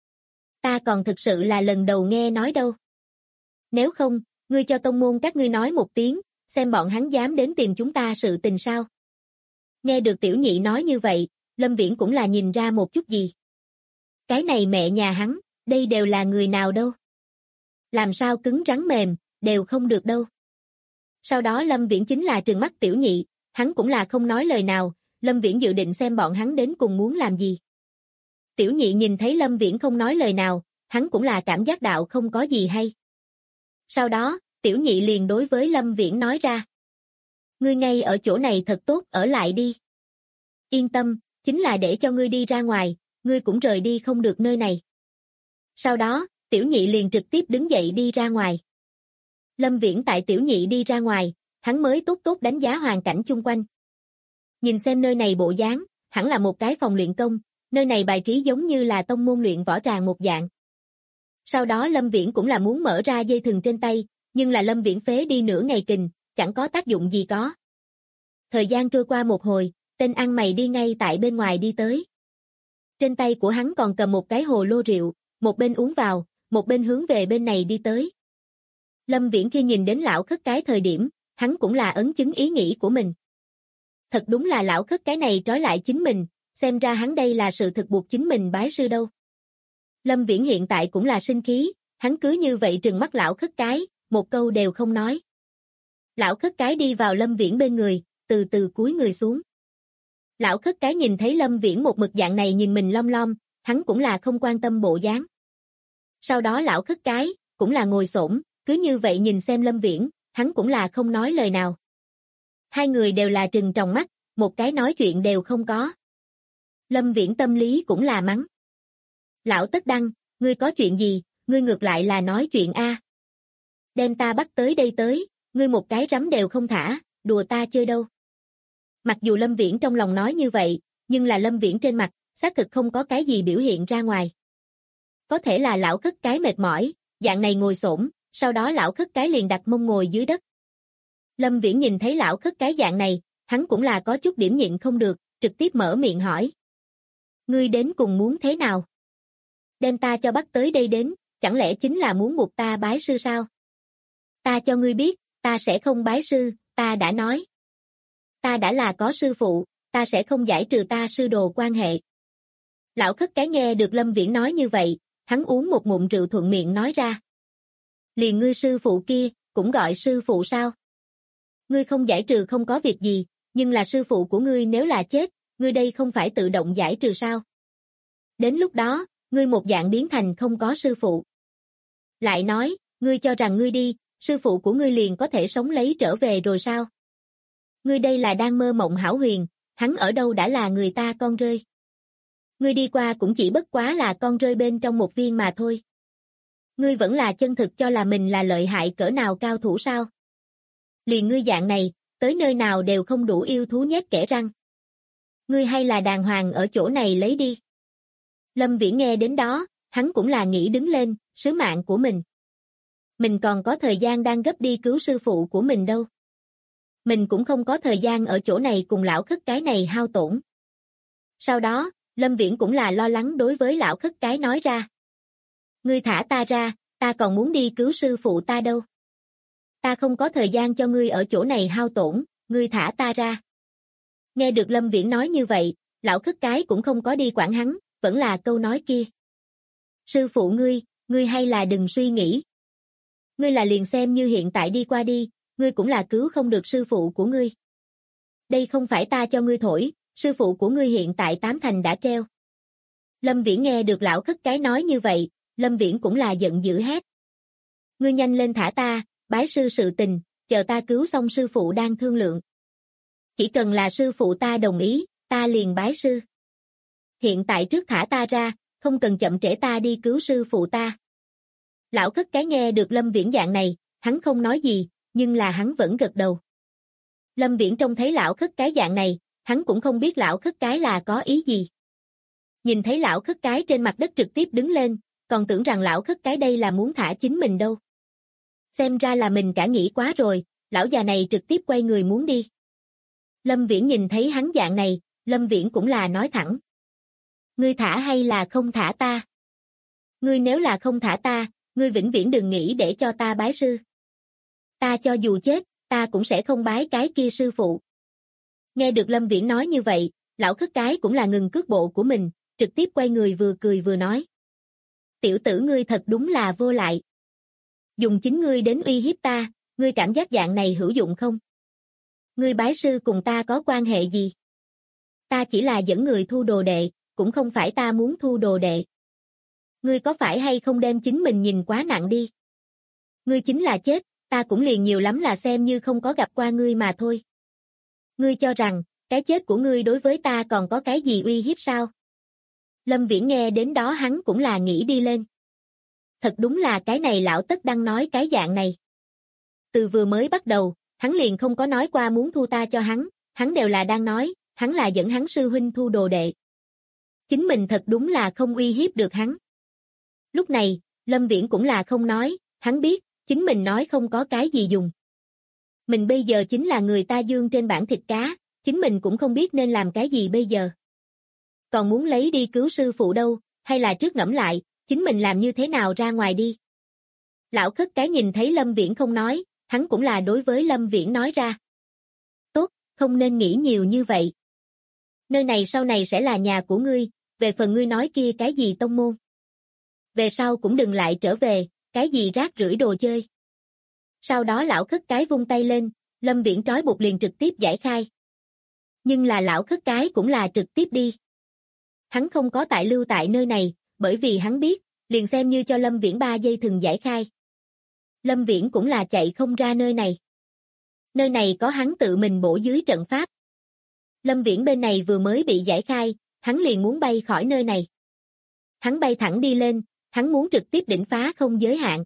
Ta còn thực sự là lần đầu nghe nói đâu. Nếu không, ngươi cho tông môn các ngươi nói một tiếng, xem bọn hắn dám đến tìm chúng ta sự tình sao. Nghe được tiểu nhị nói như vậy, Lâm Viễn cũng là nhìn ra một chút gì. Cái này mẹ nhà hắn, đây đều là người nào đâu. Làm sao cứng rắn mềm, đều không được đâu. Sau đó Lâm Viễn chính là trừng mắt tiểu nhị, hắn cũng là không nói lời nào, Lâm Viễn dự định xem bọn hắn đến cùng muốn làm gì. Tiểu nhị nhìn thấy Lâm Viễn không nói lời nào, hắn cũng là cảm giác đạo không có gì hay. Sau đó, tiểu nhị liền đối với Lâm Viễn nói ra. Ngươi ngay ở chỗ này thật tốt ở lại đi. Yên tâm, chính là để cho ngươi đi ra ngoài, ngươi cũng rời đi không được nơi này. Sau đó, tiểu nhị liền trực tiếp đứng dậy đi ra ngoài. Lâm Viễn tại tiểu nhị đi ra ngoài, hắn mới tốt tốt đánh giá hoàn cảnh chung quanh. Nhìn xem nơi này bộ dáng, hẳn là một cái phòng luyện công, nơi này bài trí giống như là tông môn luyện võ tràng một dạng. Sau đó Lâm Viễn cũng là muốn mở ra dây thừng trên tay, nhưng là Lâm Viễn phế đi nửa ngày kình, chẳng có tác dụng gì có. Thời gian trôi qua một hồi, tên ăn mày đi ngay tại bên ngoài đi tới. Trên tay của hắn còn cầm một cái hồ lô rượu, một bên uống vào, một bên hướng về bên này đi tới. Lâm Viễn khi nhìn đến lão khất cái thời điểm, hắn cũng là ấn chứng ý nghĩ của mình. Thật đúng là lão khất cái này trói lại chính mình, xem ra hắn đây là sự thực buộc chính mình bái sư đâu. Lâm Viễn hiện tại cũng là sinh khí, hắn cứ như vậy trừng mắt lão khất cái, một câu đều không nói. Lão khất cái đi vào Lâm Viễn bên người, từ từ cúi người xuống. Lão khất cái nhìn thấy Lâm Viễn một mực dạng này nhìn mình lom lom, hắn cũng là không quan tâm bộ dáng. Sau đó lão khất cái, cũng là ngồi xổm, cứ như vậy nhìn xem Lâm Viễn, hắn cũng là không nói lời nào. Hai người đều là trừng tròng mắt, một cái nói chuyện đều không có. Lâm Viễn tâm lý cũng là mắng. Lão Tất Đăng, ngươi có chuyện gì, ngươi ngược lại là nói chuyện a. Đem ta bắt tới đây tới, ngươi một cái rắm đều không thả, đùa ta chơi đâu. Mặc dù Lâm Viễn trong lòng nói như vậy, nhưng là Lâm Viễn trên mặt, xác thực không có cái gì biểu hiện ra ngoài. Có thể là lão khất cái mệt mỏi, dạng này ngồi xổm, sau đó lão khất cái liền đặt mông ngồi dưới đất. Lâm Viễn nhìn thấy lão khất cái dạng này, hắn cũng là có chút điểm nhịn không được, trực tiếp mở miệng hỏi. Ngươi đến cùng muốn thế nào? Đem ta cho bắt tới đây đến, chẳng lẽ chính là muốn buộc ta bái sư sao? Ta cho ngươi biết, ta sẽ không bái sư, ta đã nói. Ta đã là có sư phụ, ta sẽ không giải trừ ta sư đồ quan hệ. Lão khất cái nghe được Lâm Viễn nói như vậy, hắn uống một ngụm rượu thuận miệng nói ra. Liền ngươi sư phụ kia, cũng gọi sư phụ sao? Ngươi không giải trừ không có việc gì, nhưng là sư phụ của ngươi nếu là chết, ngươi đây không phải tự động giải trừ sao? Đến lúc đó, ngươi một dạng biến thành không có sư phụ. Lại nói, ngươi cho rằng ngươi đi, sư phụ của ngươi liền có thể sống lấy trở về rồi sao? Ngươi đây là đang mơ mộng hão huyền, hắn ở đâu đã là người ta con rơi. Ngươi đi qua cũng chỉ bất quá là con rơi bên trong một viên mà thôi. Ngươi vẫn là chân thực cho là mình là lợi hại cỡ nào cao thủ sao? Liền ngươi dạng này, tới nơi nào đều không đủ yêu thú nhét kẽ răng. Ngươi hay là đàng hoàng ở chỗ này lấy đi. Lâm Viễn nghe đến đó, hắn cũng là nghĩ đứng lên, sứ mạng của mình. Mình còn có thời gian đang gấp đi cứu sư phụ của mình đâu. Mình cũng không có thời gian ở chỗ này cùng lão khất cái này hao tổn. Sau đó, Lâm Viễn cũng là lo lắng đối với lão khất cái nói ra. Ngươi thả ta ra, ta còn muốn đi cứu sư phụ ta đâu. Ta không có thời gian cho ngươi ở chỗ này hao tổn, ngươi thả ta ra. Nghe được Lâm Viễn nói như vậy, lão khất cái cũng không có đi quản hắn, vẫn là câu nói kia. Sư phụ ngươi hay là đừng suy nghĩ. Ngươi là liền xem như hiện tại đi qua đi, ngươi cũng là cứu không được sư phụ của ngươi. Đây không phải ta cho ngươi thổi, sư phụ của ngươi hiện tại 8 thành đã treo. Lâm Viễn nghe được lão khất cái nói như vậy, Lâm Viễn cũng là giận dữ hét. Ngươi nhanh lên thả ta, bái sư sự tình, chờ ta cứu xong sư phụ đang thương lượng. Chỉ cần là sư phụ ta đồng ý, ta liền bái sư. Hiện tại trước thả ta ra, không cần chậm trễ ta đi cứu sư phụ ta. Lão khất cái nghe được Lâm Viễn dạng này, hắn không nói gì, nhưng là hắn vẫn gật đầu. Lâm Viễn trông thấy lão khất cái dạng này, hắn cũng không biết lão khất cái là có ý gì. Nhìn thấy lão khất cái trên mặt đất trực tiếp đứng lên, còn tưởng rằng lão khất cái đây là muốn thả chính mình đâu. Xem ra là mình cả nghĩ quá rồi, lão già này trực tiếp quay người muốn đi. Lâm Viễn nhìn thấy hắn dạng này, Lâm Viễn cũng là nói thẳng. Ngươi thả hay là không thả ta? Ngươi nếu là không thả ta, ngươi vĩnh viễn đừng nghĩ để cho ta bái sư. Ta cho dù chết, ta cũng sẽ không bái cái kia sư phụ. Nghe được Lâm Viễn nói như vậy, lão khất cái cũng là ngừng cước bộ của mình, trực tiếp quay người vừa cười vừa nói. Tiểu tử ngươi thật đúng là vô lại. Dùng chính ngươi đến uy hiếp ta, ngươi cảm giác dạng này hữu dụng không? Ngươi bái sư cùng ta có quan hệ gì? Ta chỉ là dẫn người thu đồ đệ, cũng không phải ta muốn thu đồ đệ. Ngươi có phải hay không đem chính mình nhìn quá nặng đi? Ngươi chính là chết, ta cũng liền nhiều lắm là xem như không có gặp qua ngươi mà thôi. Ngươi cho rằng, cái chết của ngươi đối với ta còn có cái gì uy hiếp sao? Lâm Viễn nghe đến đó hắn cũng là nghĩ đi lên. Thật đúng là cái này lão tất đang nói cái dạng này. Từ vừa mới bắt đầu, hắn liền không có nói qua muốn thu ta cho hắn đều là đang nói, hắn là dẫn hắn sư huynh thu đồ đệ. Chính mình thật đúng là không uy hiếp được hắn. Lúc này, Lâm Viễn cũng là không nói, hắn biết, chính mình nói không có cái gì dùng. Mình bây giờ chính là người ta dương trên bảng thịt cá, chính mình cũng không biết nên làm cái gì bây giờ. Còn muốn lấy đi cứu sư phụ đâu, hay là trước ngẫm lại, chính mình làm như thế nào ra ngoài đi. Lão khất cái nhìn thấy Lâm Viễn không nói, hắn cũng là đối với Lâm Viễn nói ra. Tốt, không nên nghĩ nhiều như vậy. Nơi này sau này sẽ là nhà của ngươi, về phần ngươi nói kia cái gì tông môn. Về sau cũng đừng lại trở về, cái gì rác rưởi đồ chơi. Sau đó lão khất cái vung tay lên, Lâm Viễn trói buộc liền trực tiếp giải khai. Nhưng là lão khất cái cũng là trực tiếp đi. Hắn không có tại lưu tại nơi này, bởi vì hắn biết, liền xem như cho Lâm Viễn 3 giây thừng giải khai. Lâm Viễn cũng là chạy không ra nơi này. Nơi này có hắn tự mình bổ dưới trận pháp. Lâm Viễn bên này vừa mới bị giải khai, hắn liền muốn bay khỏi nơi này. Hắn bay thẳng đi lên, hắn muốn trực tiếp đỉnh phá không giới hạn.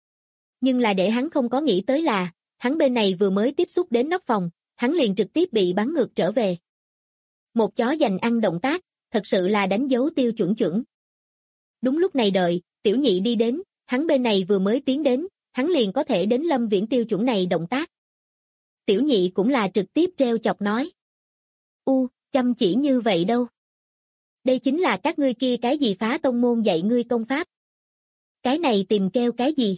Nhưng là để hắn không có nghĩ tới là, hắn bên này vừa mới tiếp xúc đến nóc phòng, hắn liền trực tiếp bị bắn ngược trở về. Một chó giành ăn động tác, thật sự là đánh dấu tiêu chuẩn. Đúng lúc này đợi, Tiểu Nhị đi đến, hắn bên này vừa mới tiến đến, hắn liền có thể đến Lâm Viễn tiêu chuẩn này động tác. Tiểu Nhị cũng là trực tiếp treo chọc nói. Chăm chỉ như vậy đâu. Đây chính là các ngươi kia cái gì phá tông môn dạy ngươi công pháp. Cái này tìm kêu cái gì?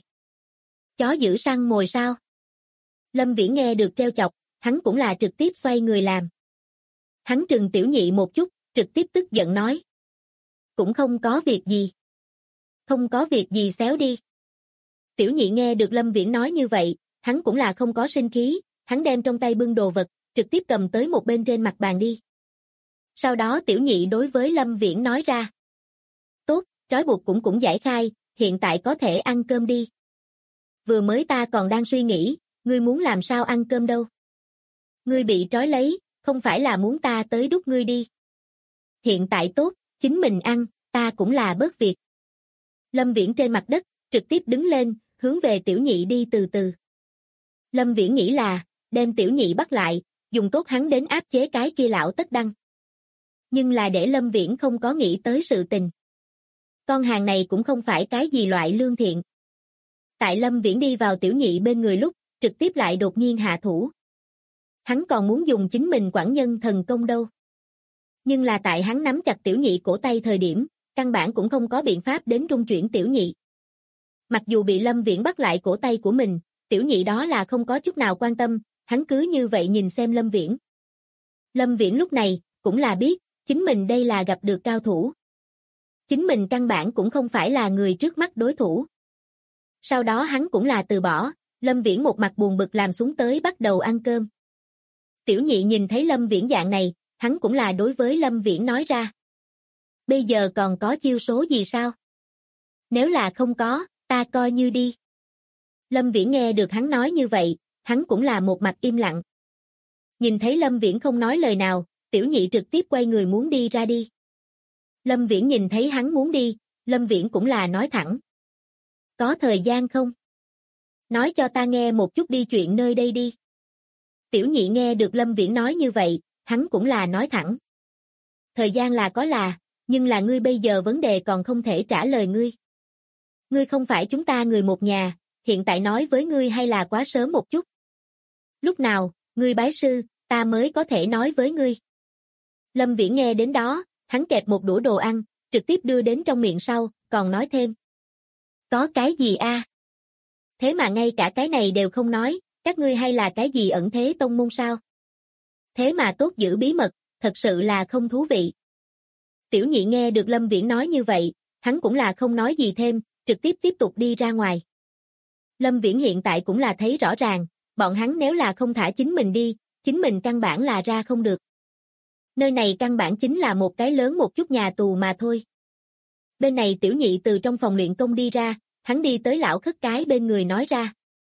Chó giữ săn mồi sao? Lâm Viễn nghe được treo chọc, hắn cũng là trực tiếp xoay người làm. Hắn trừng Tiểu Nhị một chút, trực tiếp tức giận nói. Cũng không có việc gì. Không có việc gì xéo đi. Tiểu Nhị nghe được Lâm Viễn nói như vậy, hắn cũng là không có sinh khí, hắn đem trong tay bưng đồ vật, trực tiếp cầm tới một bên trên mặt bàn đi. Sau đó Tiểu Nhị đối với Lâm Viễn nói ra. Tốt, trói buộc cũng giải khai, hiện tại có thể ăn cơm đi. Vừa mới ta còn đang suy nghĩ, ngươi muốn làm sao ăn cơm đâu. Ngươi bị trói lấy, không phải là muốn ta tới đút ngươi đi. Hiện tại tốt, chính mình ăn, ta cũng là bớt việc. Lâm Viễn trên mặt đất, trực tiếp đứng lên, hướng về Tiểu Nhị đi từ từ. Lâm Viễn nghĩ là, đem Tiểu Nhị bắt lại, dùng tốt hắn đến áp chế cái kia lão tất đăng. Nhưng là để Lâm Viễn không có nghĩ tới sự tình. Con hàng này cũng không phải cái gì loại lương thiện. Tại Lâm Viễn đi vào Tiểu Nhị bên người lúc, trực tiếp lại đột nhiên hạ thủ. Hắn còn muốn dùng chính mình quản nhân thần công đâu. Nhưng là tại hắn nắm chặt Tiểu Nhị cổ tay thời điểm, căn bản cũng không có biện pháp đến rung chuyển Tiểu Nhị. Mặc dù bị Lâm Viễn bắt lại cổ tay của mình, Tiểu Nhị đó là không có chút nào quan tâm, hắn cứ như vậy nhìn xem Lâm Viễn. Lâm Viễn lúc này, cũng là biết, chính mình đây là gặp được cao thủ. Chính mình căn bản cũng không phải là người trước mắt đối thủ. Sau đó hắn cũng là từ bỏ, Lâm Viễn một mặt buồn bực làm xuống tới bắt đầu ăn cơm. Tiểu Nhị nhìn thấy Lâm Viễn dạng này, hắn cũng là đối với Lâm Viễn nói ra. Bây giờ còn có chiêu số gì sao? Nếu là không có, ta coi như đi. Lâm Viễn nghe được hắn nói như vậy, hắn cũng là một mặt im lặng. Nhìn thấy Lâm Viễn không nói lời nào, Tiểu Nhị trực tiếp quay người muốn đi ra đi. Lâm Viễn nhìn thấy hắn muốn đi, Lâm Viễn cũng là nói thẳng. Có thời gian không? Nói cho ta nghe một chút đi chuyện nơi đây đi. Tiểu Nhị nghe được Lâm Viễn nói như vậy, hắn cũng là nói thẳng. Thời gian là có là, nhưng là ngươi bây giờ vấn đề còn không thể trả lời ngươi. Ngươi không phải chúng ta người một nhà, hiện tại nói với ngươi hay là quá sớm một chút? Lúc nào, ngươi bái sư, ta mới có thể nói với ngươi. Lâm Viễn nghe đến đó, hắn kẹp một đũa đồ ăn, trực tiếp đưa đến trong miệng sau, còn nói thêm. Có cái gì a? Thế mà ngay cả cái này đều không nói, các ngươi hay là cái gì ẩn thế tông môn sao? Thế mà tốt giữ bí mật, thật sự là không thú vị. Tiểu Nhị nghe được Lâm Viễn nói như vậy, hắn cũng là không nói gì thêm, trực tiếp tục đi ra ngoài. Lâm Viễn hiện tại cũng là thấy rõ ràng, bọn hắn nếu là không thả chính mình đi, chính mình căn bản là ra không được. Nơi này căn bản chính là một cái lớn một chút nhà tù mà thôi. Bên này Tiểu Nhị từ trong phòng luyện công đi ra, hắn đi tới lão khất cái bên người nói ra.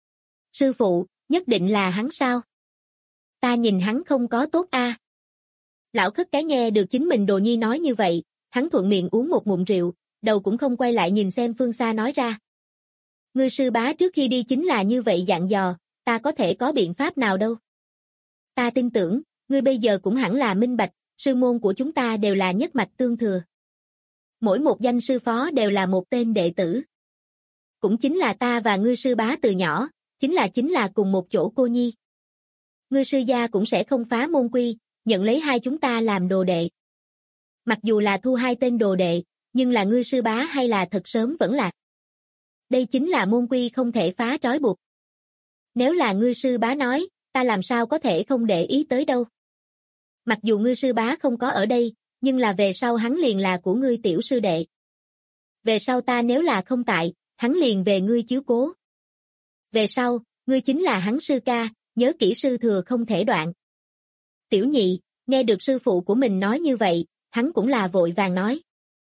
Sư phụ, nhất định là hắn sao? Ta nhìn hắn không có tốt a. Lão khất cái nghe được chính mình đồ nhi nói như vậy, hắn thuận miệng uống một ngụm rượu, đầu cũng không quay lại nhìn xem phương xa nói ra. Ngươi sư bá trước khi đi chính là như vậy dặn dò, ta có thể có biện pháp nào đâu. Ta tin tưởng, ngươi bây giờ cũng hẳn là minh bạch, sư môn của chúng ta đều là nhất mạch tương thừa. Mỗi một danh sư phó đều là một tên đệ tử. Cũng chính là ta và ngươi sư bá từ nhỏ, chính là cùng một chỗ cô nhi. Ngươi sư gia cũng sẽ không phá môn quy, nhận lấy hai chúng ta làm đồ đệ. Mặc dù là thu hai tên đồ đệ, nhưng là ngươi sư bá hay là thật sớm vẫn lạc. Đây chính là môn quy không thể phá trói buộc. Nếu là ngươi sư bá nói, ta làm sao có thể không để ý tới đâu. Mặc dù ngươi sư bá không có ở đây, nhưng là về sau hắn liền là của ngươi tiểu sư đệ. Về sau ta nếu là không tại, hắn liền về ngươi chiếu cố. Về sau, ngươi chính là hắn sư ca, nhớ kỹ sư thừa không thể đoạn. Tiểu Nhị, nghe được sư phụ của mình nói như vậy, hắn cũng là vội vàng nói.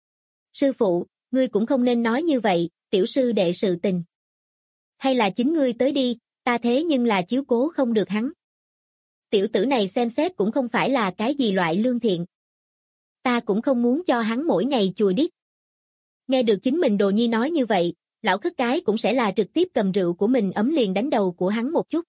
Sư phụ, ngươi cũng không nên nói như vậy, tiểu sư đệ sự tình. Hay là chính ngươi tới đi, ta thế nhưng là chiếu cố không được hắn. Tiểu tử này xem xét cũng không phải là cái gì loại lương thiện. Ta cũng không muốn cho hắn mỗi ngày chùi đít. Nghe được chính mình đồ nhi nói như vậy, lão khất cái cũng sẽ là trực tiếp cầm rượu của mình ấm liền đánh đầu của hắn một chút.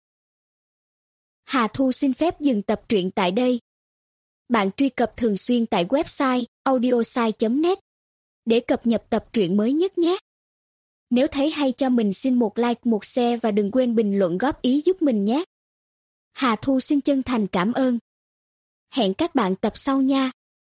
Hà Thu xin phép dừng tập truyện tại đây. Bạn truy cập thường xuyên tại website audiosai.net để cập nhật tập truyện mới nhất nhé. Nếu thấy hay cho mình xin một like, một share và đừng quên bình luận góp ý giúp mình nhé. Hà Thu xin chân thành cảm ơn. Hẹn các bạn tập sau nha.